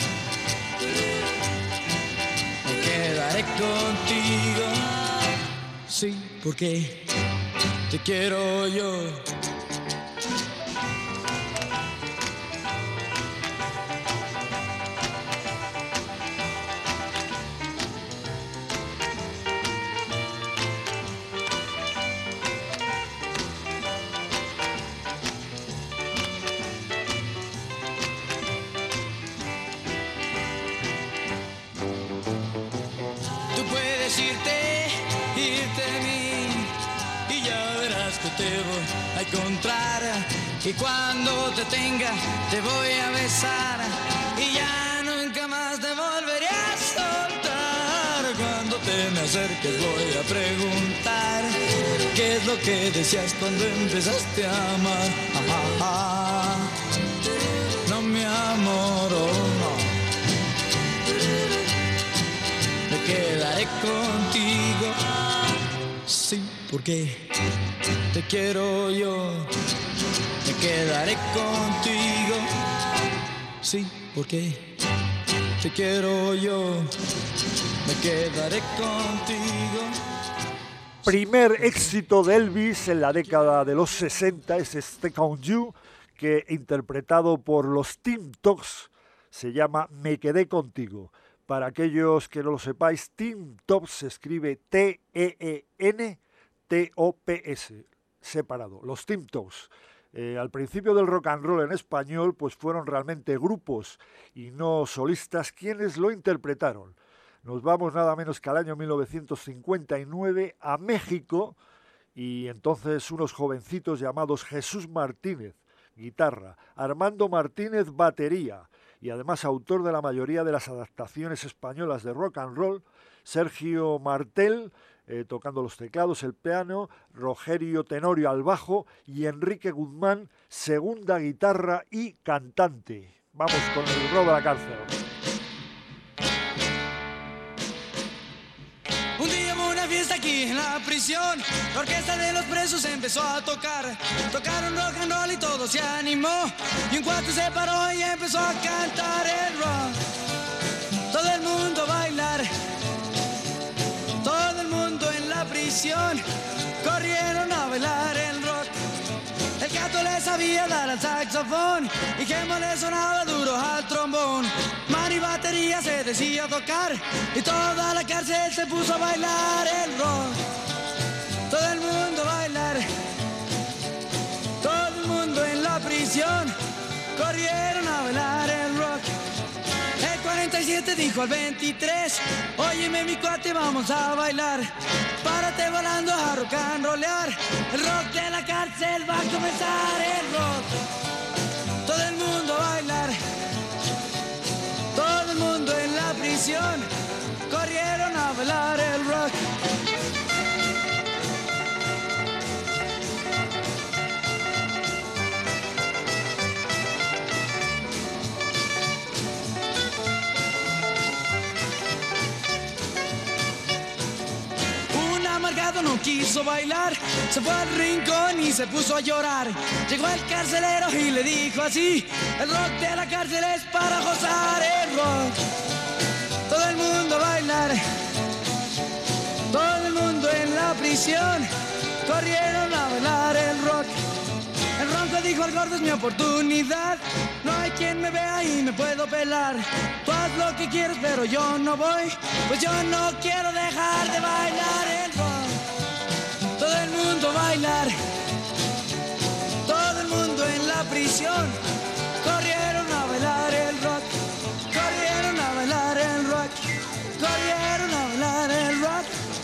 Me quedaré contigo, sí, porque te quiero yo. A encontrar, y cuando te tenga te voy a besar, y ya nunca más te volveré a soltar. Cuando te me acerques voy a preguntar qué es lo que decías cuando empezaste a amar. Ah, ah, ah. No, mi amor, oh, no. Me quedaré contigo, sí, porque te quiero yo. Me quedaré contigo, sí, porque te quiero yo. Me quedaré contigo. Primer éxito de Elvis en la década de los sesenta es Stuck on You, que interpretado por los Tim Tops se llama Me quedé contigo. Para aquellos que no lo sepáis, Tim Tops se escribe T E E N T O P S, separado, los Tim Tops. Eh, al principio del rock and roll en español, pues fueron realmente grupos y no solistas quienes lo interpretaron. Nos vamos nada menos que al año mil novecientos cincuenta y nueve a México, y entonces unos jovencitos llamados Jesús Martínez, guitarra, Armando Martínez, batería, y además autor de la mayoría de las adaptaciones españolas de rock and roll, Sergio Martel, Eh, tocando los teclados, el piano, Rogerio Tenorio al bajo y Enrique Guzmán, segunda guitarra y cantante. Vamos con el rock de la cárcel. Un día hubo una fiesta aquí en la prisión. La orquesta de los presos empezó a tocar. Tocaron rock and roll y todo se animó. Y un cuate se paró y empezó a cantar el rock. Todo el mundo a bailar. Todo el mundo en la prisión corrieron a bailar el rock. El gato le sabía dar al saxofón y Gemma le sonaba duro al trombón. Man y batería se decía tocar y toda la cárcel se puso a bailar el rock. Todo el mundo a bailar. Todo el mundo en la prisión corrieron a bailar el rock. El cuarenta y siete dijo al veintitrés: óyeme mi cuate, vamos a bailar. Párate volando a rock and rollear. El rock de la cárcel va a comenzar el rock. Todo el mundo a bailar. Todo el mundo en la prisión corrieron a bailar el rock. No quiso bailar, se fue al rincón y se puso a llorar. Llegó el carcelero y le dijo así: el rock de la cárcel es para gozar el rock. Todo el mundo a bailar. Todo el mundo en la prisión corrieron a bailar el rock. El ronco dijo al gordo: es mi oportunidad. No hay quien me vea y me puedo pelar. Tú haz lo que quieras pero yo no voy, pues yo no quiero dejar de bailar el rock. Todo el mundo a bailar. Todo el mundo en la prisión corrieron a bailar el rock. Corrieron a bailar el rock. Corrieron a bailar el rock.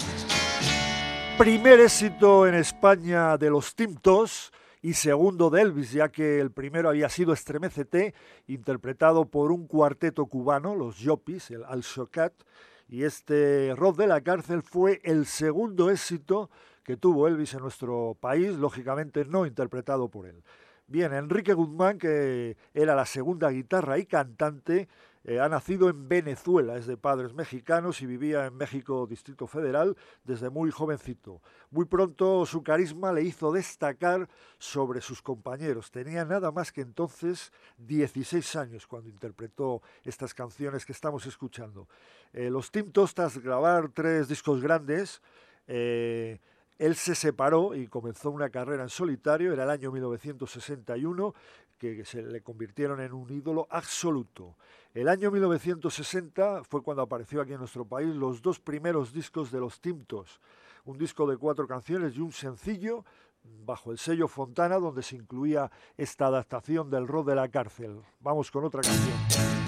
Primer éxito en España de los Tintos y segundo de Elvis, ya que el primero había sido Estremécete, interpretado por un cuarteto cubano, los Yopis, el Al Shokat, y este rock de la cárcel fue el segundo éxito que tuvo Elvis en nuestro país, lógicamente no interpretado por él. Bien, Enrique Guzmán, que era la segunda guitarra y cantante, eh, ha nacido en Venezuela, es de padres mexicanos y vivía en México, Distrito Federal, desde muy jovencito. Muy pronto su carisma le hizo destacar sobre sus compañeros. Tenía nada más que entonces dieciséis años cuando interpretó estas canciones que estamos escuchando. Eh, los Tintos, tras grabar tres discos grandes, eh, él se separó y comenzó una carrera en solitario. Era el año mil novecientos sesenta y uno, que se le convirtieron en un ídolo absoluto. El año mil novecientos sesenta fue cuando apareció aquí en nuestro país los dos primeros discos de los Tintos. Un disco de cuatro canciones y un sencillo, bajo el sello Fontana, donde se incluía esta adaptación del rock de la cárcel. Vamos con otra canción.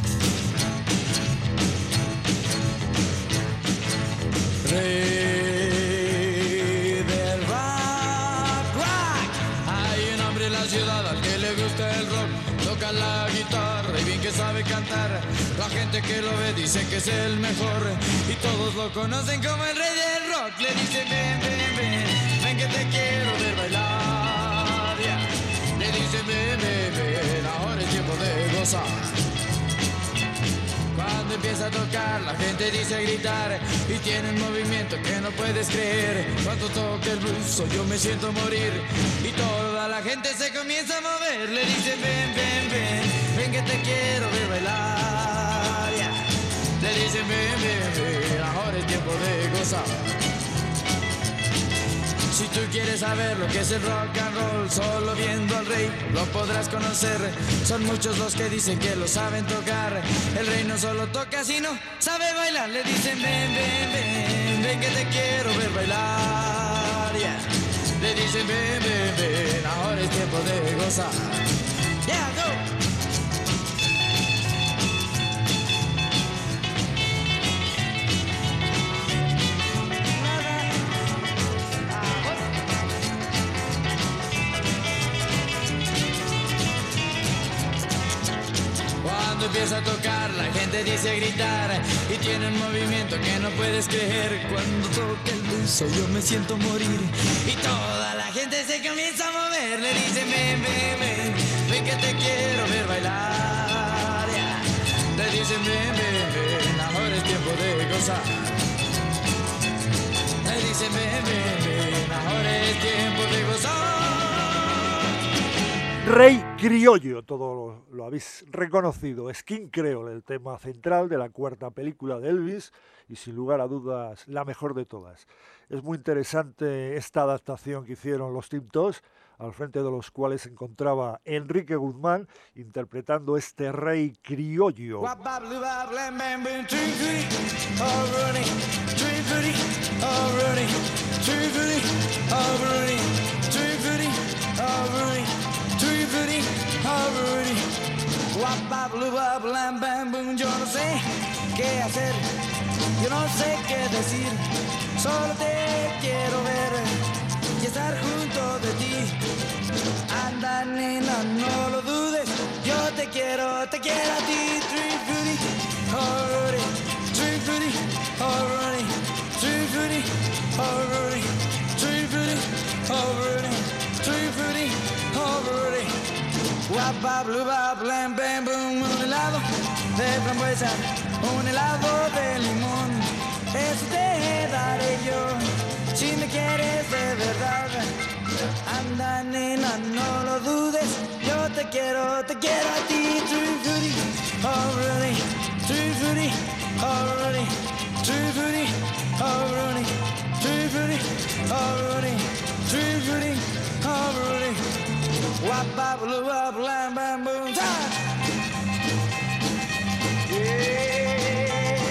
Ciudad al que le gusta el rock, toca la guitarra y bien que sabe cantar. La gente que lo ve dice que es el mejor y todos lo conocen como el rey del rock. Le dicen ven, ven, ven, ven que te quiero ver bailar, yeah. Le dicen ven, ven, ven, ahora es tiempo de gozar. Cuando empieza a tocar, la gente dice a gritar y tiene un movimiento que no puedes creer. Cuando toca el blues, yo me siento morir y toda la gente se comienza a mover. Le dicen ven, ven, ven, ven que te quiero ver bailar, yeah. Le dicen ven, ven, ven, ahora es tiempo de gozar. Si tú quieres saber lo que es el rock and roll, solo viendo al rey lo podrás conocer. Son muchos los que dicen que lo saben tocar. El rey no solo toca, sino sabe bailar. Le dicen ven, ven, ven, ven que te quiero ver bailar, yeah. Le dicen ven, ven, ven, ahora es tiempo de gozar. Yeah, go. Cuando empieza a tocar, la gente dice gritar y tiene un movimiento que no puedes creer. Cuando toca el blues, yo me siento morir y toda la gente se comienza a mover. Le dicen ven, ven, ven, ven que te quiero ver bailar, dicen ven, ven, ven, ahora es tiempo de gozar. Me dicen ven, ven, ven, ahora es tiempo de gozar. Rey criollo, todo lo, lo habéis reconocido. Skin Creole, el tema central de la cuarta película de Elvis y sin lugar a dudas la mejor de todas. Es muy interesante esta adaptación que hicieron los Tim Tosh, al frente de los cuales se encontraba Enrique Guzmán interpretando este rey criollo. Yo no sé qué hacer, yo no sé qué decir, solo te quiero ver y estar junto de ti. Anda nena, no lo dudes, yo te quiero, te quiero a ti. Tree fruity, already, tree fruity, already, tree fruity, already, tree fruity, already, tree fruity, already. Guapa, blue, bap, lam, bam, boom. Un helado de frambuesa, un helado de limón. Eso te daré yo, si me quieres de verdad. Anda nena, no lo dudes, yo te quiero, te quiero a ti. Tree fruity, already, tree fruity, already, tree fruity, already, tree fruity, already, tree fruity, already. Wap, blue, wap, lam, bam, boom, time. Yeah.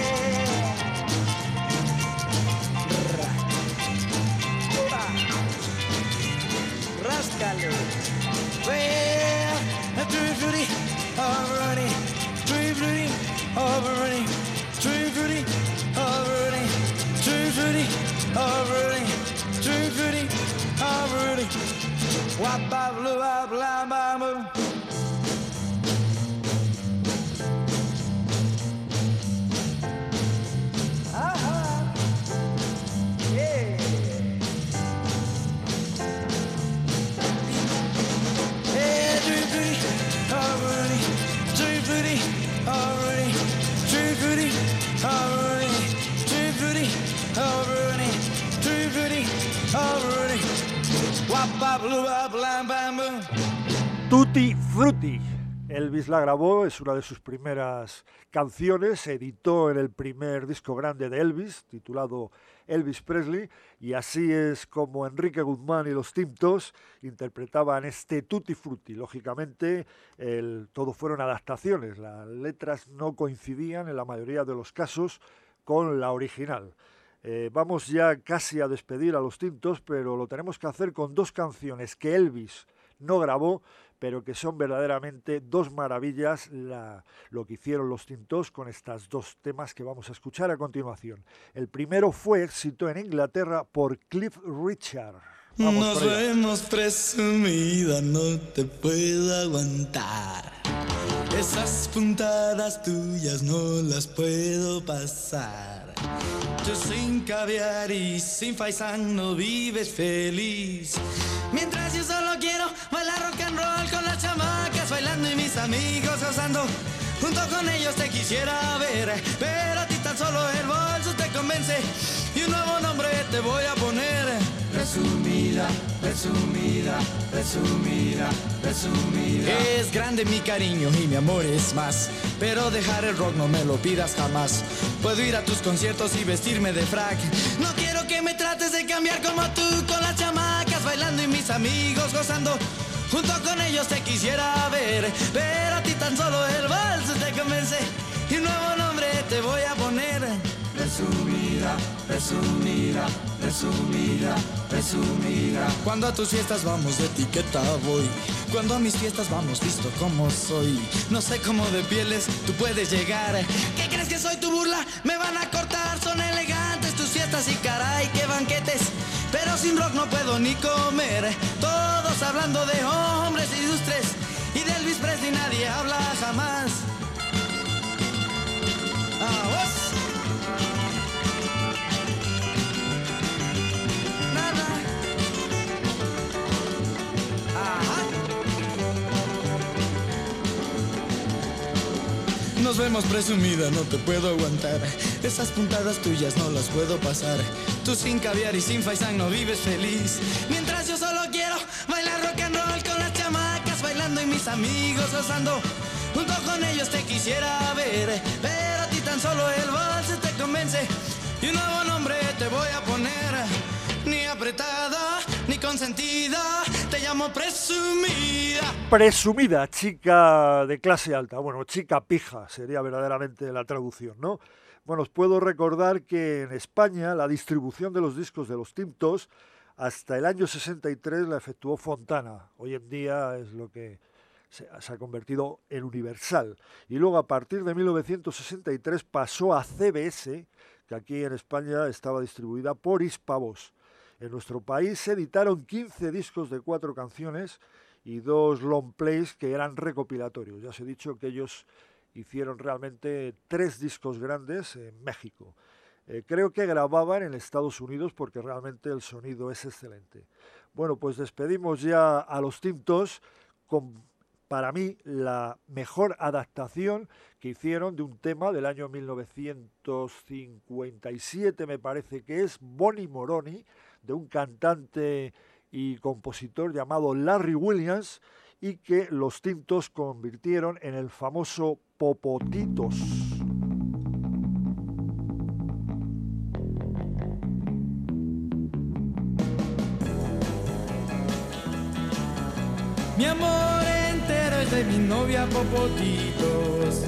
Rascale. Well, tree fruity, already, tree fruity, already, tree fruity, already, tree fruity, already, tree fruity, already. Wap, bap, blue, bap, lam, bam, boom. Aha. Yeah. Hey, tree fruity, already, tree fruity, already, tree fruity, already, tree fruity, already, tree fruity, already. Tutti Frutti. Elvis la grabó, es una de sus primeras canciones, se editó en el primer disco grande de Elvis, titulado Elvis Presley, y así es como Enrique Guzmán y los Tim Tosh interpretaban este Tutti Frutti. Lógicamente, el, todo fueron adaptaciones, las letras no coincidían en la mayoría de los casos con la original. Eh, vamos ya casi a despedir a los Tim Tosh, pero lo tenemos que hacer con dos canciones que Elvis no grabó, pero que son verdaderamente dos maravillas la, lo que hicieron los Tim Tosh con estos dos temas que vamos a escuchar a continuación. El primero fue éxito en Inglaterra por Cliff Richard. Vamos. Nos vemos presumida, no te puedo aguantar. Esas puntadas tuyas no las puedo pasar. Tú sin caviar y sin faisán no vives feliz. Mientras yo solo quiero bailar rock and roll con las chamacas bailando y mis amigos gozando. Junto con ellos te quisiera ver, pero a ti tan solo el bolso te convence y un nuevo nombre te voy a poner. Presumida, presumida, presumida, presumida. Es grande mi cariño y mi amor es más, pero dejar el rock no me lo pidas jamás. Puedo ir a tus conciertos y vestirme de frac. No quiero que me trates de cambiar como tú, con las chamacas bailando y mis amigos gozando. Junto con ellos te quisiera ver, pero a ti tan solo el vals te convence y un nuevo nombre te voy a poner. Presumida, presumida, presumida, presumida. Cuando a tus fiestas vamos de etiqueta voy, cuando a mis fiestas vamos visto como soy. No sé cómo de pieles tú puedes llegar. ¿Qué crees que soy tu burla? Me van a cortar, son elegantes tus fiestas y caray qué banquetes. Pero sin rock no puedo ni comer. Todos hablando de hombres ilustres y de Elvis Presley nadie habla jamás. Ah, ¿vos? Nada. Ajá. Nos nos vemos presumida, no te puedo aguantar. Esas puntadas tuyas no las puedo pasar. Tú sin caviar y sin faisán no vives feliz. Mientras yo solo quiero bailar rock and roll con las chamacas bailando y mis amigos gozando. Junto con ellos te quisiera ver, pero a ti tan solo el vals te convence. Y un nuevo nombre te voy a poner. Ni apretada, ni consentida, te llamo presumida. Presumida, chica de clase alta. Bueno, chica pija sería verdaderamente la traducción, ¿no? Bueno, os puedo recordar que en España la distribución de los discos de los Tintos hasta el año sesenta y tres la efectuó Fontana. Hoy en día es lo que se, se ha convertido en Universal. Y luego a partir de mil novecientos sesenta y tres pasó a C B S, que aquí en España estaba distribuida por Hispavox. En nuestro país se editaron quince discos de cuatro canciones y dos long plays que eran recopilatorios. Ya os he dicho que ellos hicieron realmente tres discos grandes en México. Eh, creo que grababan en Estados Unidos porque realmente el sonido es excelente. Bueno, pues despedimos ya a los Tintos con, para mí, la mejor adaptación que hicieron de un tema del año mil novecientos cincuenta y siete, me parece que es, Bonnie Moroni, de un cantante y compositor llamado Larry Williams, y que los Tintos convirtieron en el famoso Popotitos. Mi amor entero es de mi novia Popotitos.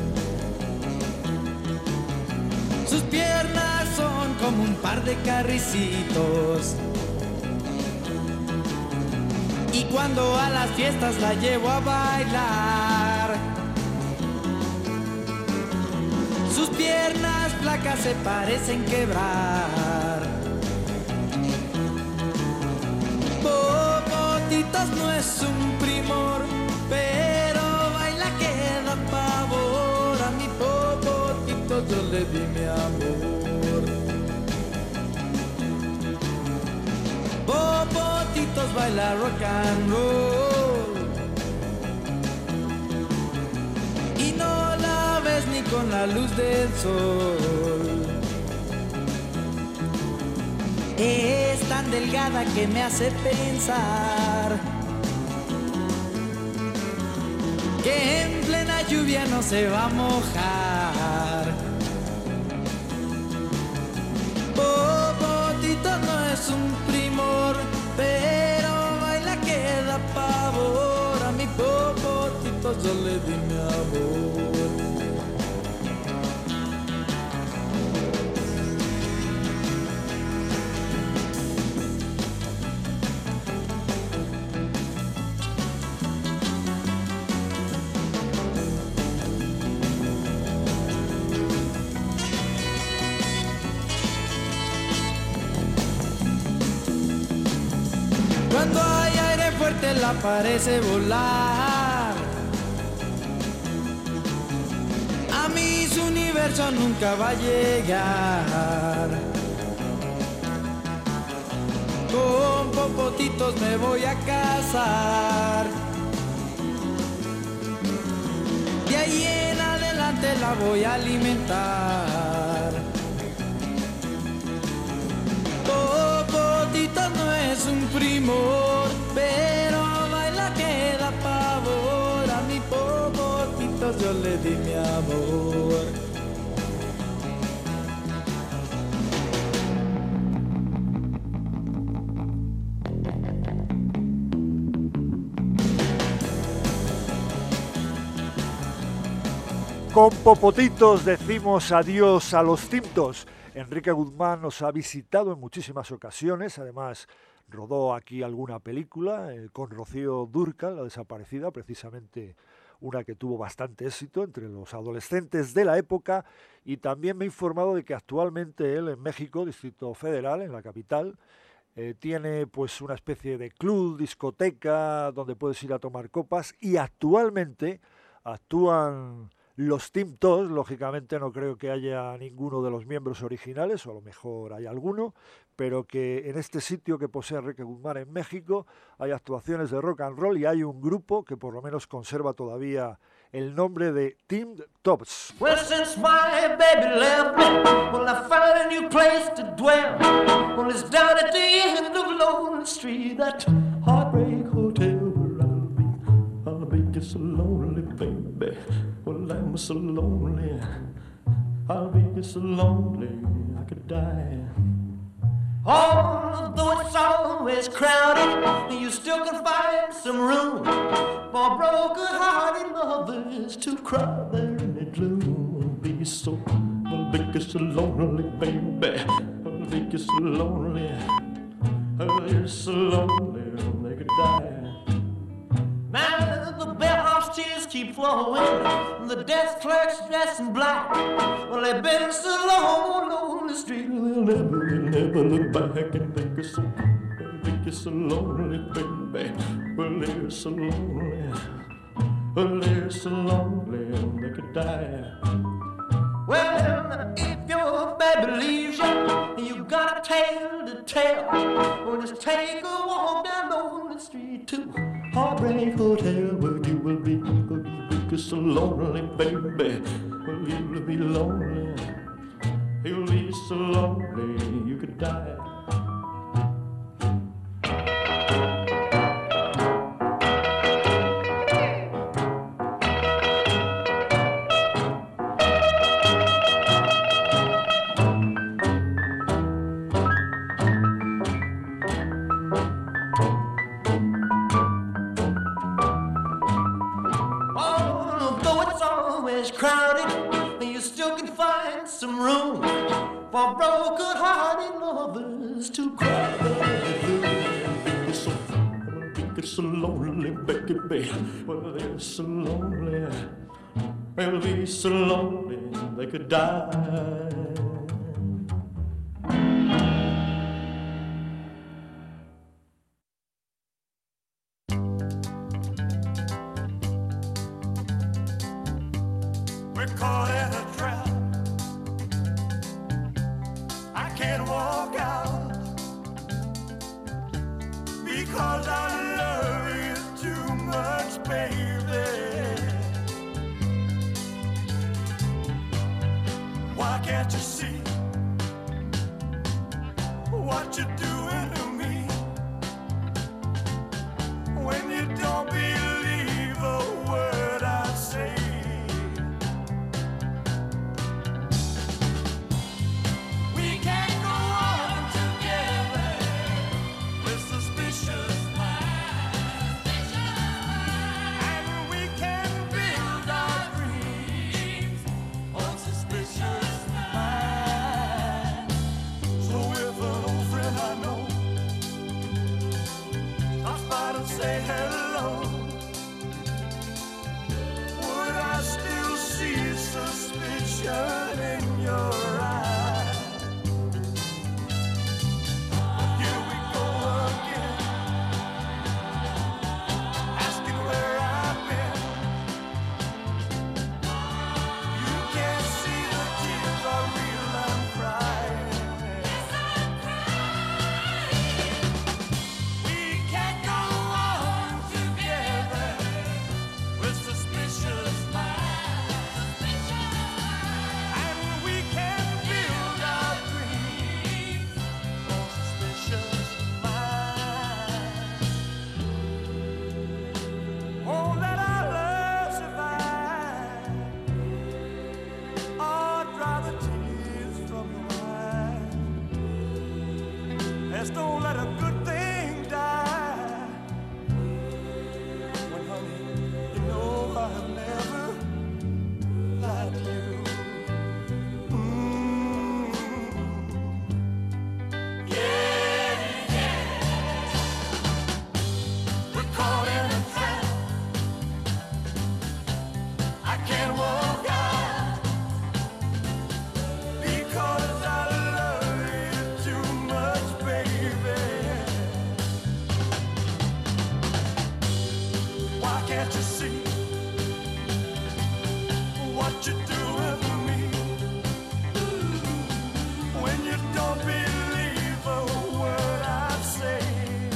Sus piernas son como un par de carricitos. Y cuando a las fiestas la llevo a bailar, sus piernas flacas se parecen quebrar. Popotitos no es un primor, pero baila que da pavor. A mi Popotitos yo le di mi amor. Popotitos baila rock and roll y no la ves ni con la luz del sol. Es tan delgada que me hace pensar que en plena lluvia no se va a mojar. Popotitos no es un primor, pero baila que da pavor. A mi Popotitos yo le di mi amor. Cuando hay aire fuerte la parece volar. A mí su universo nunca va a llegar. Con Popotitos me voy a casar. De ahí en adelante la voy a alimentar. Popotitos no es un primor, pero baila que da pavor. A mi Popotitos yo le di mi amor. Con Popotitos decimos adiós a los Tintos. Enrique Guzmán nos ha visitado en muchísimas ocasiones, además rodó aquí alguna película eh, con Rocío Dúrcal, la desaparecida, precisamente una que tuvo bastante éxito entre los adolescentes de la época, y también me he informado de que actualmente él en México, Distrito Federal, en la capital, eh, tiene pues una especie de club, discoteca, donde puedes ir a tomar copas, y actualmente actúan los Tintos. Lógicamente no creo que haya ninguno de los miembros originales, o a lo mejor hay alguno, pero que en este sitio que posee Enrique Guzmán en México hay actuaciones de rock and roll y hay un grupo que por lo menos conserva todavía el nombre de Tim Tops. Well, since my baby left me, well, I found a new place to dwell. Well, it's down at the end of Lonely Street, that Heartbreak Hotel where I'll be. I'll be just so lonely, baby. Well, I'm so lonely. I'll be just so lonely, I could die. Although it's always crowded, you still can find some room for broken-hearted lovers to cry there in the gloom. Be so, I'll be just so lonely, baby. I'll be just so lonely. I'll be so lonely, they could die. Now the bellhop's tears keep flowing, the desk clerk's dressed in black. Well, they've been so long on the street, they'll never, they'll never look back and think you're so, think you're so lonely, baby. Well, they're so lonely, well, they're so lonely, they could die. Well, if your baby leaves you, you got a tale to tell. Well, just take a walk down on the street to Heartbreak Hotel, where you will be, will be so lonely, baby. Well, you'll be lonely, you'll be so lonely, you could die. Crowded, you still can find some room for broken-hearted lovers to cry. They're so, they're so lonely, baby. Well, they're so lonely. They'll be so lonely they could die.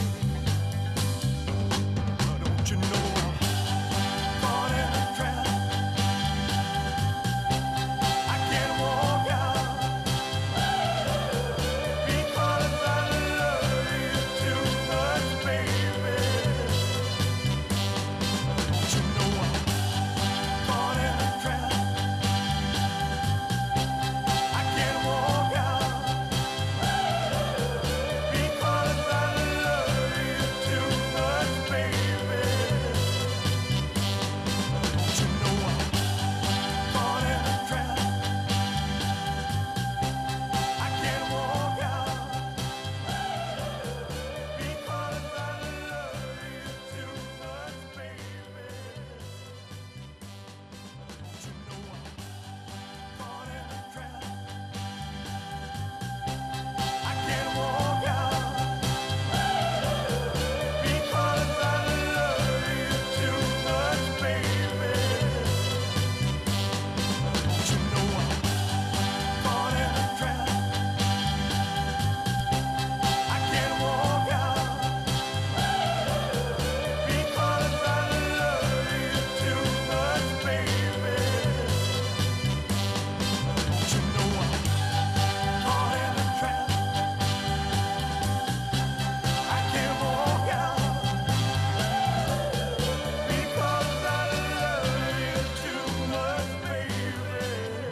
Don't you know I'm caught in a trap?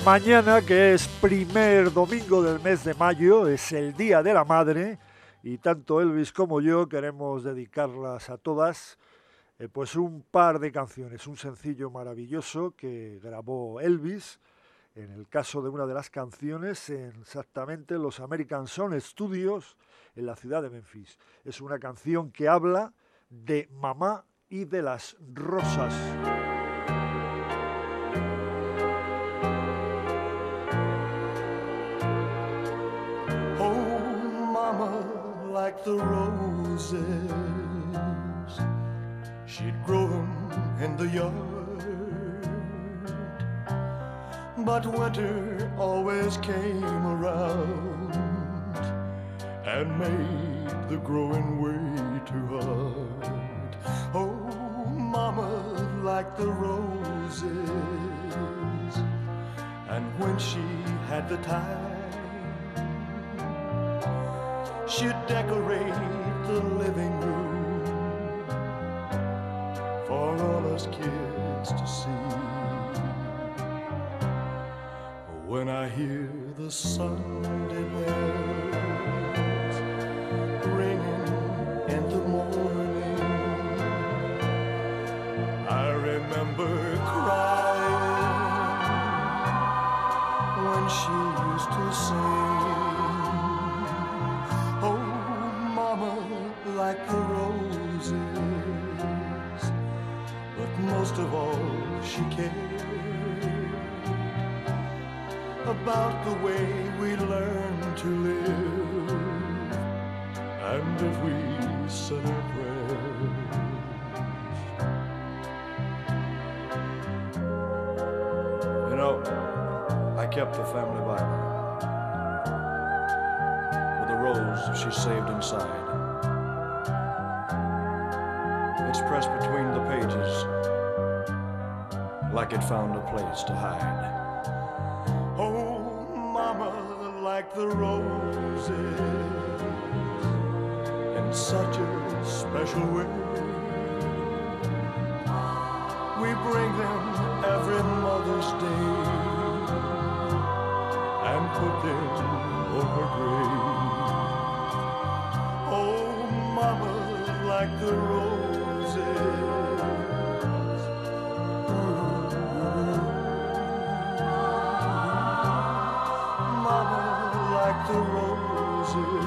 Mañana, que es primer domingo del mes de mayo, es el Día de la Madre y tanto Elvis como yo queremos dedicarlas a todas eh, pues un par de canciones, un sencillo maravilloso que grabó Elvis, en el caso de una de las canciones, en exactamente los American Sound Studios en la ciudad de Memphis. Es una canción que habla de mamá y de las rosas. Like the roses, she'd grow them in the yard, but winter always came around and made the growing way too hard. Oh, mama, like the roses, and when she had the time, she'd decorate the living room for all us kids to see. When I hear the Sunday bells ringing in the morning, I remember crying when she used to sing. Like the roses, but most of all she cared about the way we learn to live, and if we said our prayers. You know, I kept the family Bible with a rose she saved inside. It's pressed between the pages like it found a place to hide. Oh, mama, like the roses, in such a special way. We bring them every Mother's Day and put them on her grave. Oh, mama, like the roses, mama, like the roses,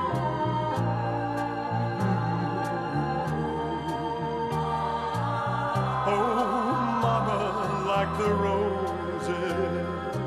oh, mama, like the roses.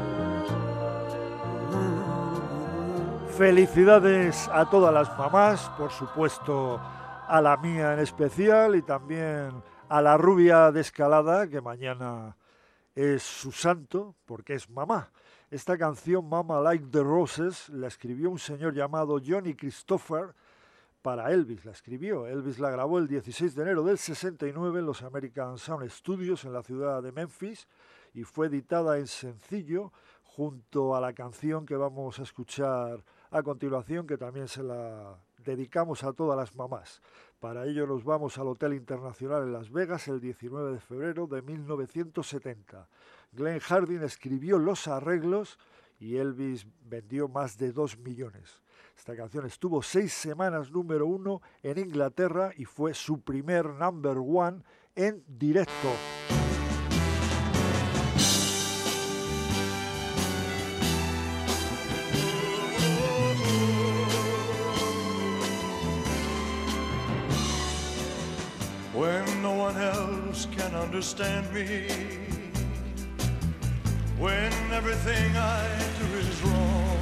Felicidades a todas las mamás, por supuesto a la mía en especial, y también a la rubia de Escalada, que mañana es su santo, porque es mamá. Esta canción, Mama Like the Roses, la escribió un señor llamado Johnny Christopher para Elvis. La escribió. Elvis la grabó el dieciséis de enero del sesenta y nueve en los American Sound Studios en la ciudad de Memphis y fue editada en sencillo junto a la canción que vamos a escuchar a continuación, que también se la dedicamos a todas las mamás. Para ello nos vamos al Hotel Internacional en Las Vegas el diecinueve de febrero de mil novecientos setenta. Glenn Hardin escribió los arreglos y Elvis vendió más de dos millones. Esta canción estuvo seis semanas número uno en Inglaterra y fue su primer number one en directo. When no one else can understand me, when everything I do is wrong,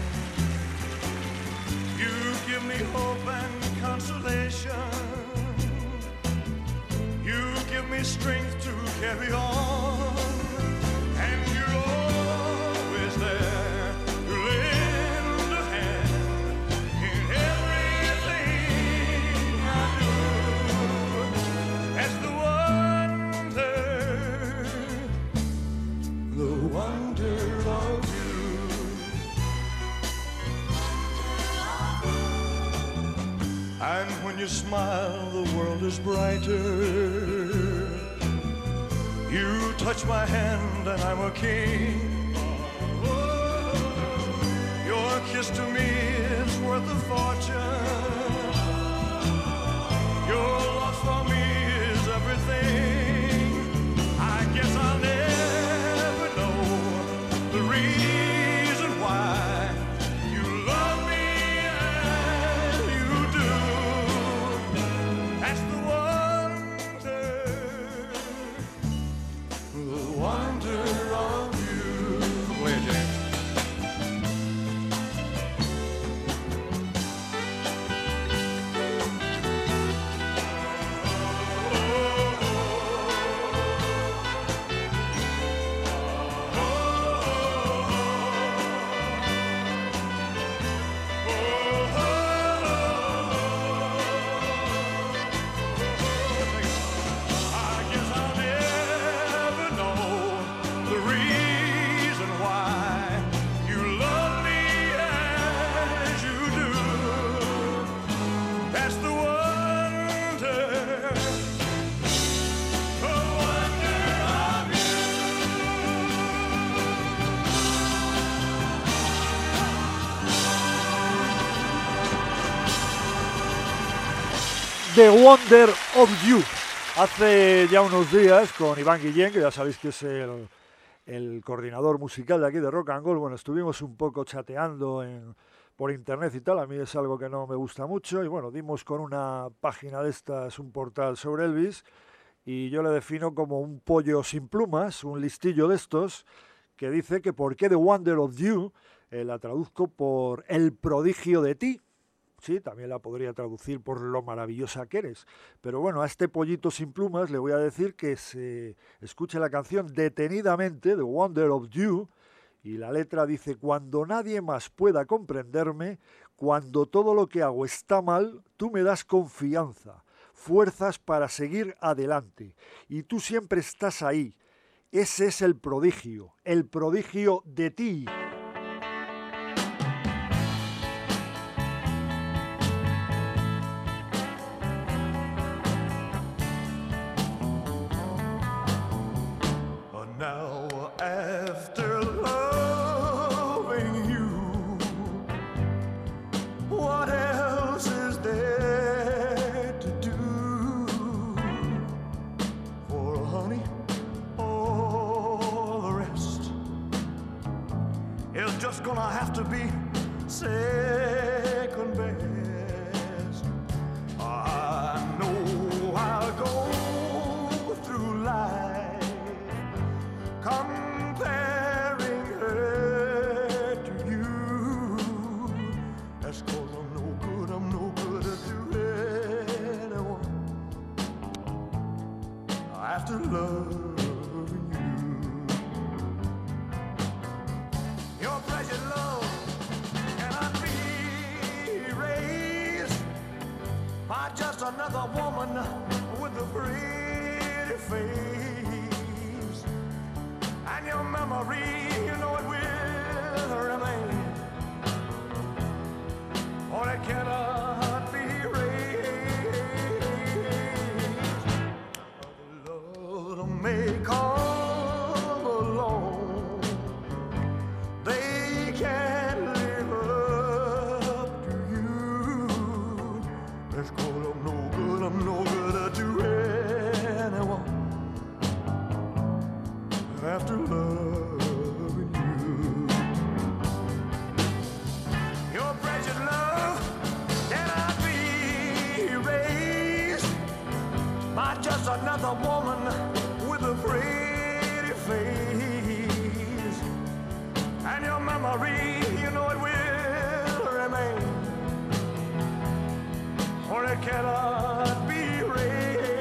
you give me hope and consolation, you give me strength to carry on, and you're always there to lend a hand in everything I do. As the wonder, the wonder of you. And when you smile, the world is brighter. You touch my hand and I'm a king. this to me is worth a fortune. Your love for me is everything. I guess I'll never know the reason why you love me as you do. That's the wonder, the wonder of you. Go ahead, James. The Wonder of You. Hace ya unos días con Iván Guillén, que ya sabéis que es el, el coordinador musical de aquí de Rock and Gold, bueno, estuvimos un poco chateando en, por internet y tal, a mí es algo que no me gusta mucho, y bueno, dimos con una página de estas, un portal sobre Elvis, y yo le defino como un pollo sin plumas, un listillo de estos, que dice que ¿por qué The Wonder of You? Eh, la traduzco por El prodigio de ti. Sí, también la podría traducir por lo maravillosa que eres. Pero bueno, a este pollito sin plumas le voy a decir que se escuche la canción detenidamente, The Wonder of You, y la letra dice: cuando nadie más pueda comprenderme, cuando todo lo que hago está mal, tú me das confianza, fuerzas para seguir adelante, y tú siempre estás ahí. Ese es el prodigio, el prodigio de ti. Now after loving you, what else is there to do? For honey, all the rest is just gonna have to be second best. I know I'll go through life comparing her to you. That's 'cause I'm no good, I'm no good to anyone after loving you. Your precious love cannot be erased by just another woman with a pretty face. And your memory, you know it will remain, or it cannot be erased. Love may come along, they can't live up to you. That's 'cause I'm no good, I'm no good to anyone after loving you. Your precious love cannot be erased by just another woman with a pretty face. And your memory, you know it will remain, or it cannot be erased.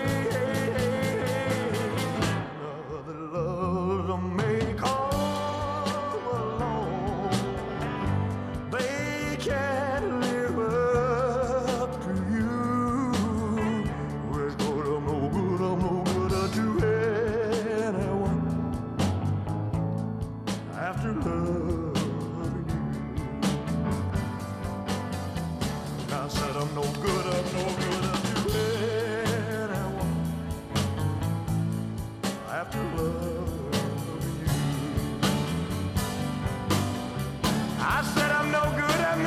May come along, they can't live up to you. Where's good, I'm no good, I'm no good to anyone after loving you. I said I'm no good, I'm no good to anyone after loving you. I said I'm no good, I'm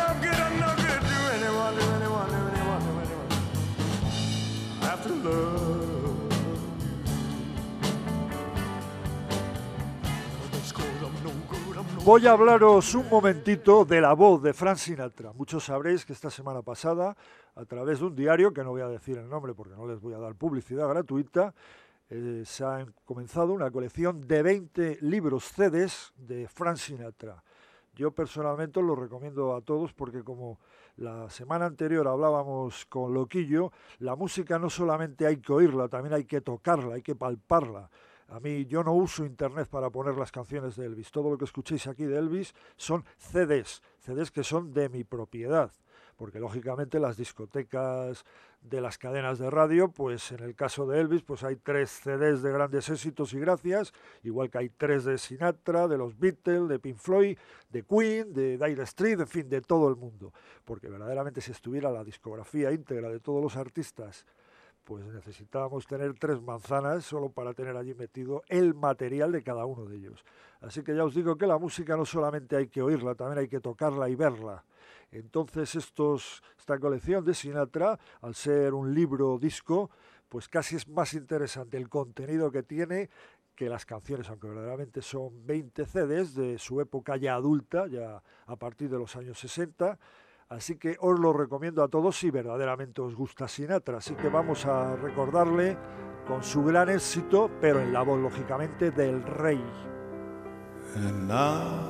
Voy a hablaros un momentito de la voz de Frank Sinatra. Muchos sabréis que esta semana pasada, a través de un diario, que no voy a decir el nombre porque no les voy a dar publicidad gratuita, eh, se ha comenzado una colección de veinte libros C Ds de Frank Sinatra. Yo personalmente os lo recomiendo a todos porque como la semana anterior hablábamos con Loquillo, la música no solamente hay que oírla, también hay que tocarla, hay que palparla. A mí, yo no uso internet para poner las canciones de Elvis. Todo lo que escuchéis aquí de Elvis son C Ds, C Ds que son de mi propiedad. Porque lógicamente las discotecas de las cadenas de radio, pues en el caso de Elvis, pues hay tres C Ds de grandes éxitos y gracias, igual que hay tres de Sinatra, de los Beatles, de Pink Floyd, de Queen, de Dire Straits, en fin, de todo el mundo. Porque verdaderamente si estuviera la discografía íntegra de todos los artistas, pues necesitábamos tener tres manzanas solo para tener allí metido el material de cada uno de ellos. Así que ya os digo que la música no solamente hay que oírla, también hay que tocarla y verla. Entonces estos, esta colección de Sinatra, al ser un libro disco, pues casi es más interesante el contenido que tiene que las canciones, aunque verdaderamente son veinte C Ds de su época ya adulta, ya a partir de los años sesenta. Así que os lo recomiendo a todos si verdaderamente os gusta Sinatra. Así que vamos a recordarle con su gran éxito, pero en la voz, lógicamente, del rey. And now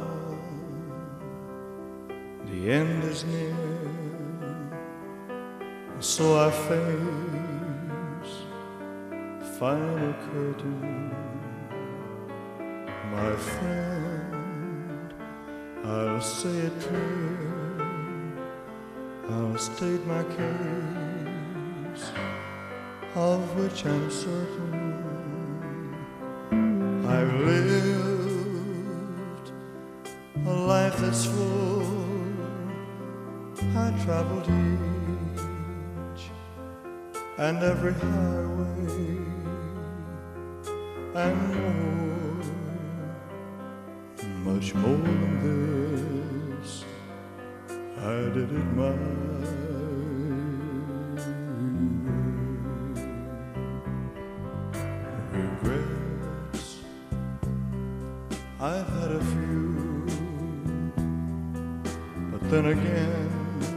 the end is near, so I face the final curtain. My friend, I'll say it clear, I'll state my case, of which I'm certain. I've lived a life that's full, I traveled each and every highway and more, much more than this, I did it my way. Regrets, I've had a few, but then again,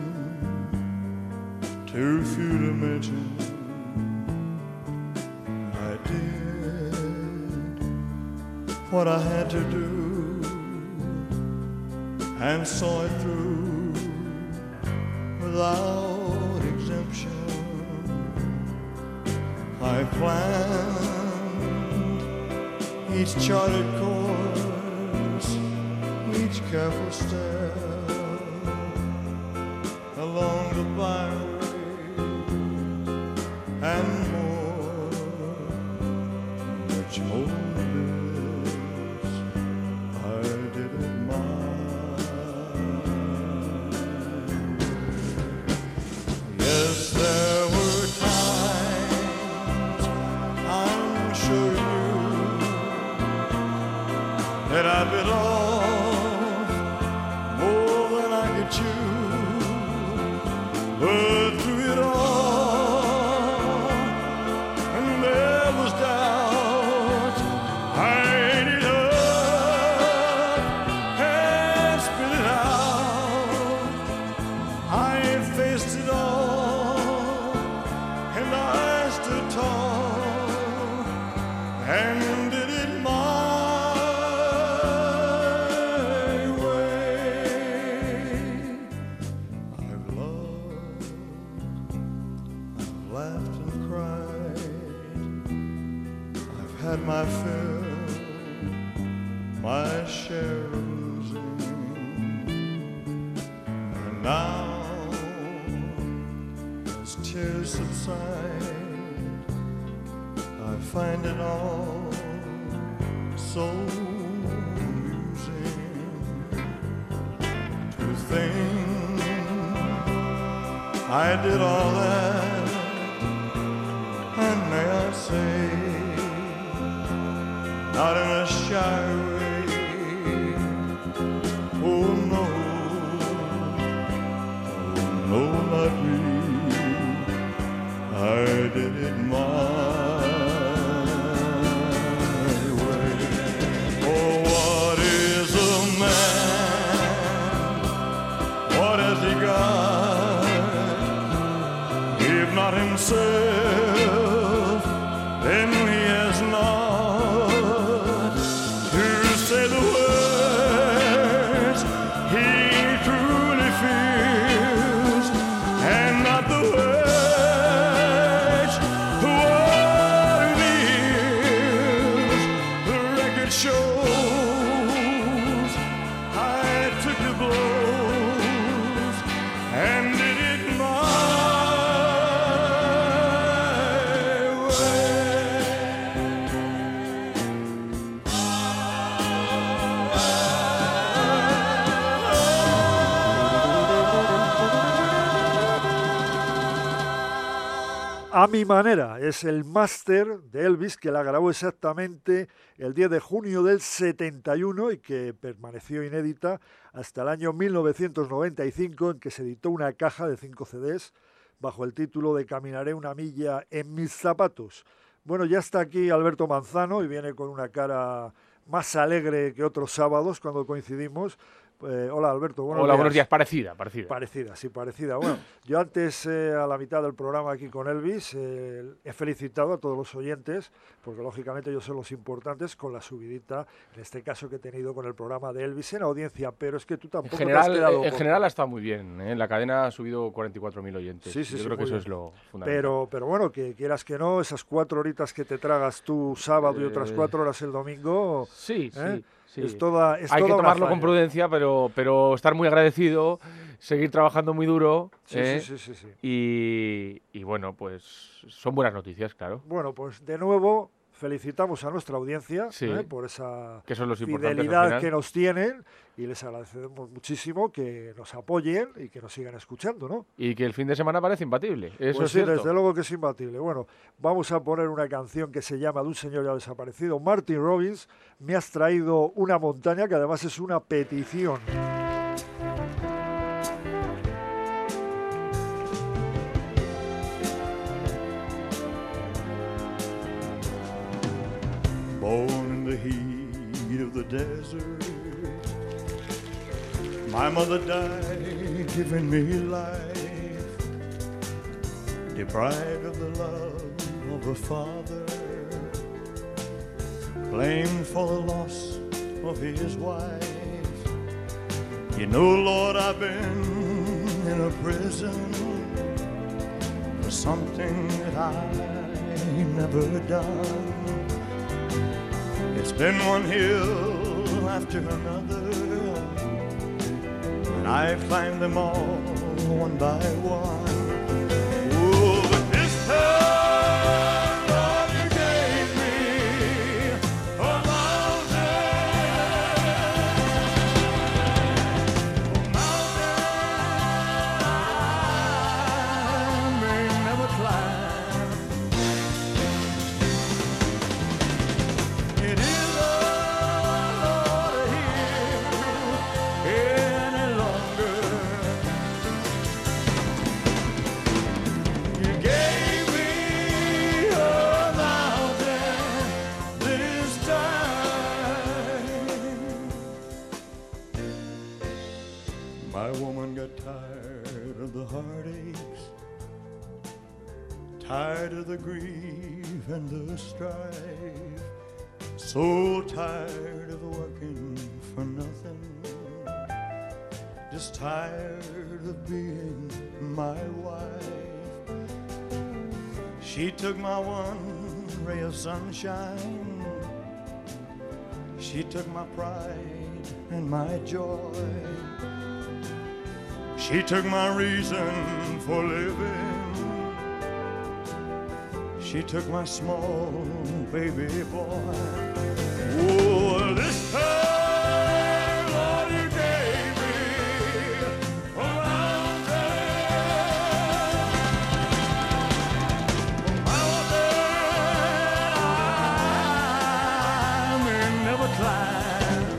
too few to mention. I did what I had to do and saw it through without exemption. I planned each charted course, each careful step along the byway, and more, much more than this, I did it my way. Yes, there were times, I'm sure you knew, that I bit off more than I could chew. But through it all, and there was doubt, I ate it up and spit it out. I faced it all, and I stood tall, and did it my had my fill, my share of losing, and now as tears subside, I find it all so amusing to think I did all that, and may I say, not in a shy way, oh no, oh no, not me, I did it my way. Oh, what is a man? not himself, then he has not to say the words he truly feels, and not the words what it is. The record shows I took the blows and did it my A mi manera es el máster de Elvis, que la grabó exactamente el diez de junio del setenta y uno y que permaneció inédita hasta el año mil novecientos noventa y cinco, en que se editó una caja de cinco C Ds bajo el título de Caminaré una milla en mis zapatos. Bueno, ya está aquí Alberto Manzano y viene con una cara más alegre que otros sábados cuando coincidimos. Eh, hola Alberto, buenos Hola, días. buenos días, parecida, parecida. Parecida, sí, parecida. Bueno, yo antes, eh, a la mitad del programa aquí con Elvis, eh, he felicitado a todos los oyentes, porque lógicamente ellos son los importantes, con la subidita, en este caso que he tenido con el programa de Elvis en audiencia, pero es que tú tampoco En general, te has quedado en corto. general ha estado muy bien, ¿eh? La cadena ha subido cuarenta y cuatro mil oyentes. Sí, sí, Yo sí, creo que muy eso bien. es lo fundamental. Pero, pero bueno, que quieras que no, esas cuatro horitas que te tragas tú sábado y otras Eh, cuatro horas el domingo, Sí, ¿eh? sí, sí. es toda es Hay que toda una tomarlo con hazaña. prudencia, pero, pero estar muy agradecido, seguir trabajando muy duro. Sí, ¿eh? sí, sí, sí, sí. Y, y bueno, pues son buenas noticias, claro. Bueno, pues de nuevo felicitamos a nuestra audiencia, Sí. ¿eh? por esa Que son los importantes al fidelidad final. que nos tienen, y les agradecemos muchísimo que nos apoyen y que nos sigan escuchando, ¿no? Y que el fin de semana parece imbatible. Eso Pues es sí, cierto. desde luego que es imbatible. Bueno, vamos a poner una canción que se llama, de un señor ya desaparecido, Martin Robbins. Me has traído una montaña, que además es una petición. Born in the heat of the desert, my mother died giving me life, deprived of the love of a father, blamed for the loss of his wife. You know, Lord, I've been in a prison for something that I never done. It's been one hill after another, and I've climbed them all one by one. Oh, but this time, Lord, you gave me a mountain, a mountain I may never climb. It is not a hill any longer. You gave me a mountain this time. My woman got tired of the heartaches, tired of the grief and the strife, so tired of working for nothing, just tired of being my wife. She took my one ray of sunshine, she took my pride and my joy, she took my reason for living, she took my small baby boy. Oh, this time, Lord, you gave me a mountain, a mountain I may never climb.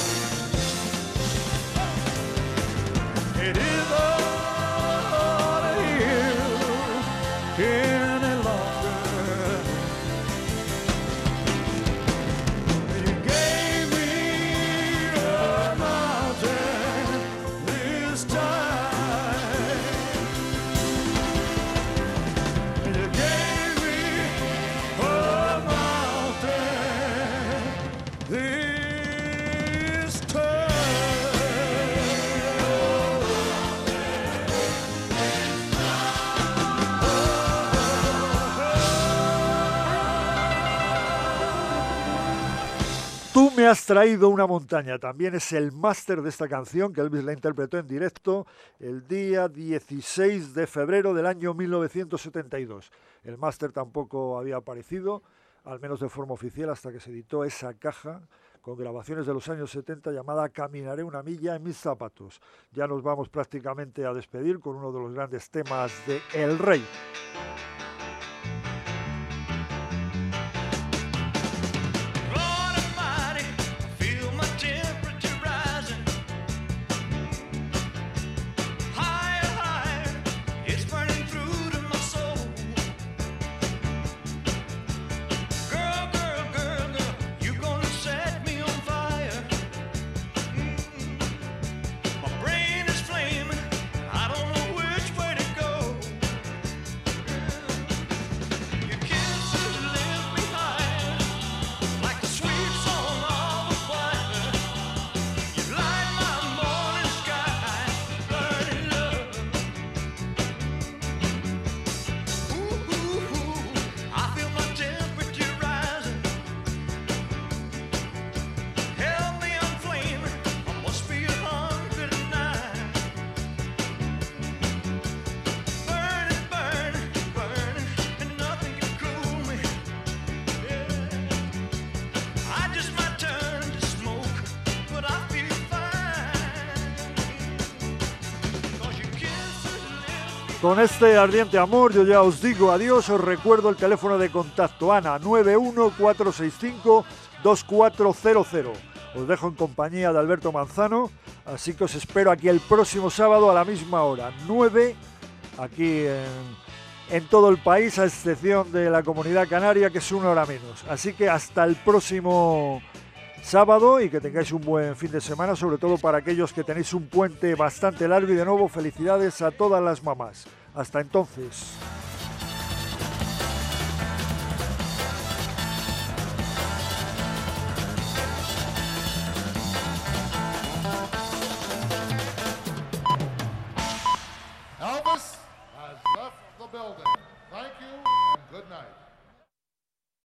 It is not a hill any longer. You gave me a mountain this time. Me has traído una montaña, también es el máster de esta canción que Elvis la interpretó en directo el día dieciséis de febrero del año mil novecientos setenta y dos. El máster tampoco había aparecido, al menos de forma oficial, hasta que se editó esa caja con grabaciones de los años setenta llamada Caminaré una milla en mis zapatos. Ya nos vamos prácticamente a despedir con uno de los grandes temas de El Rey. Con este ardiente amor yo ya os digo adiós, os recuerdo el teléfono de contacto Ana nueve uno cuatro seis cinco dos cuatro cero cero. Os dejo en compañía de Alberto Manzano, así que os espero aquí el próximo sábado a la misma hora, nueve, aquí en, en todo el país, a excepción de la Comunidad Canaria, que es una hora menos. Así que hasta el próximo sábado y que tengáis un buen fin de semana, sobre todo para aquellos que tenéis un puente bastante largo, y de nuevo felicidades a todas las mamás. Hasta entonces.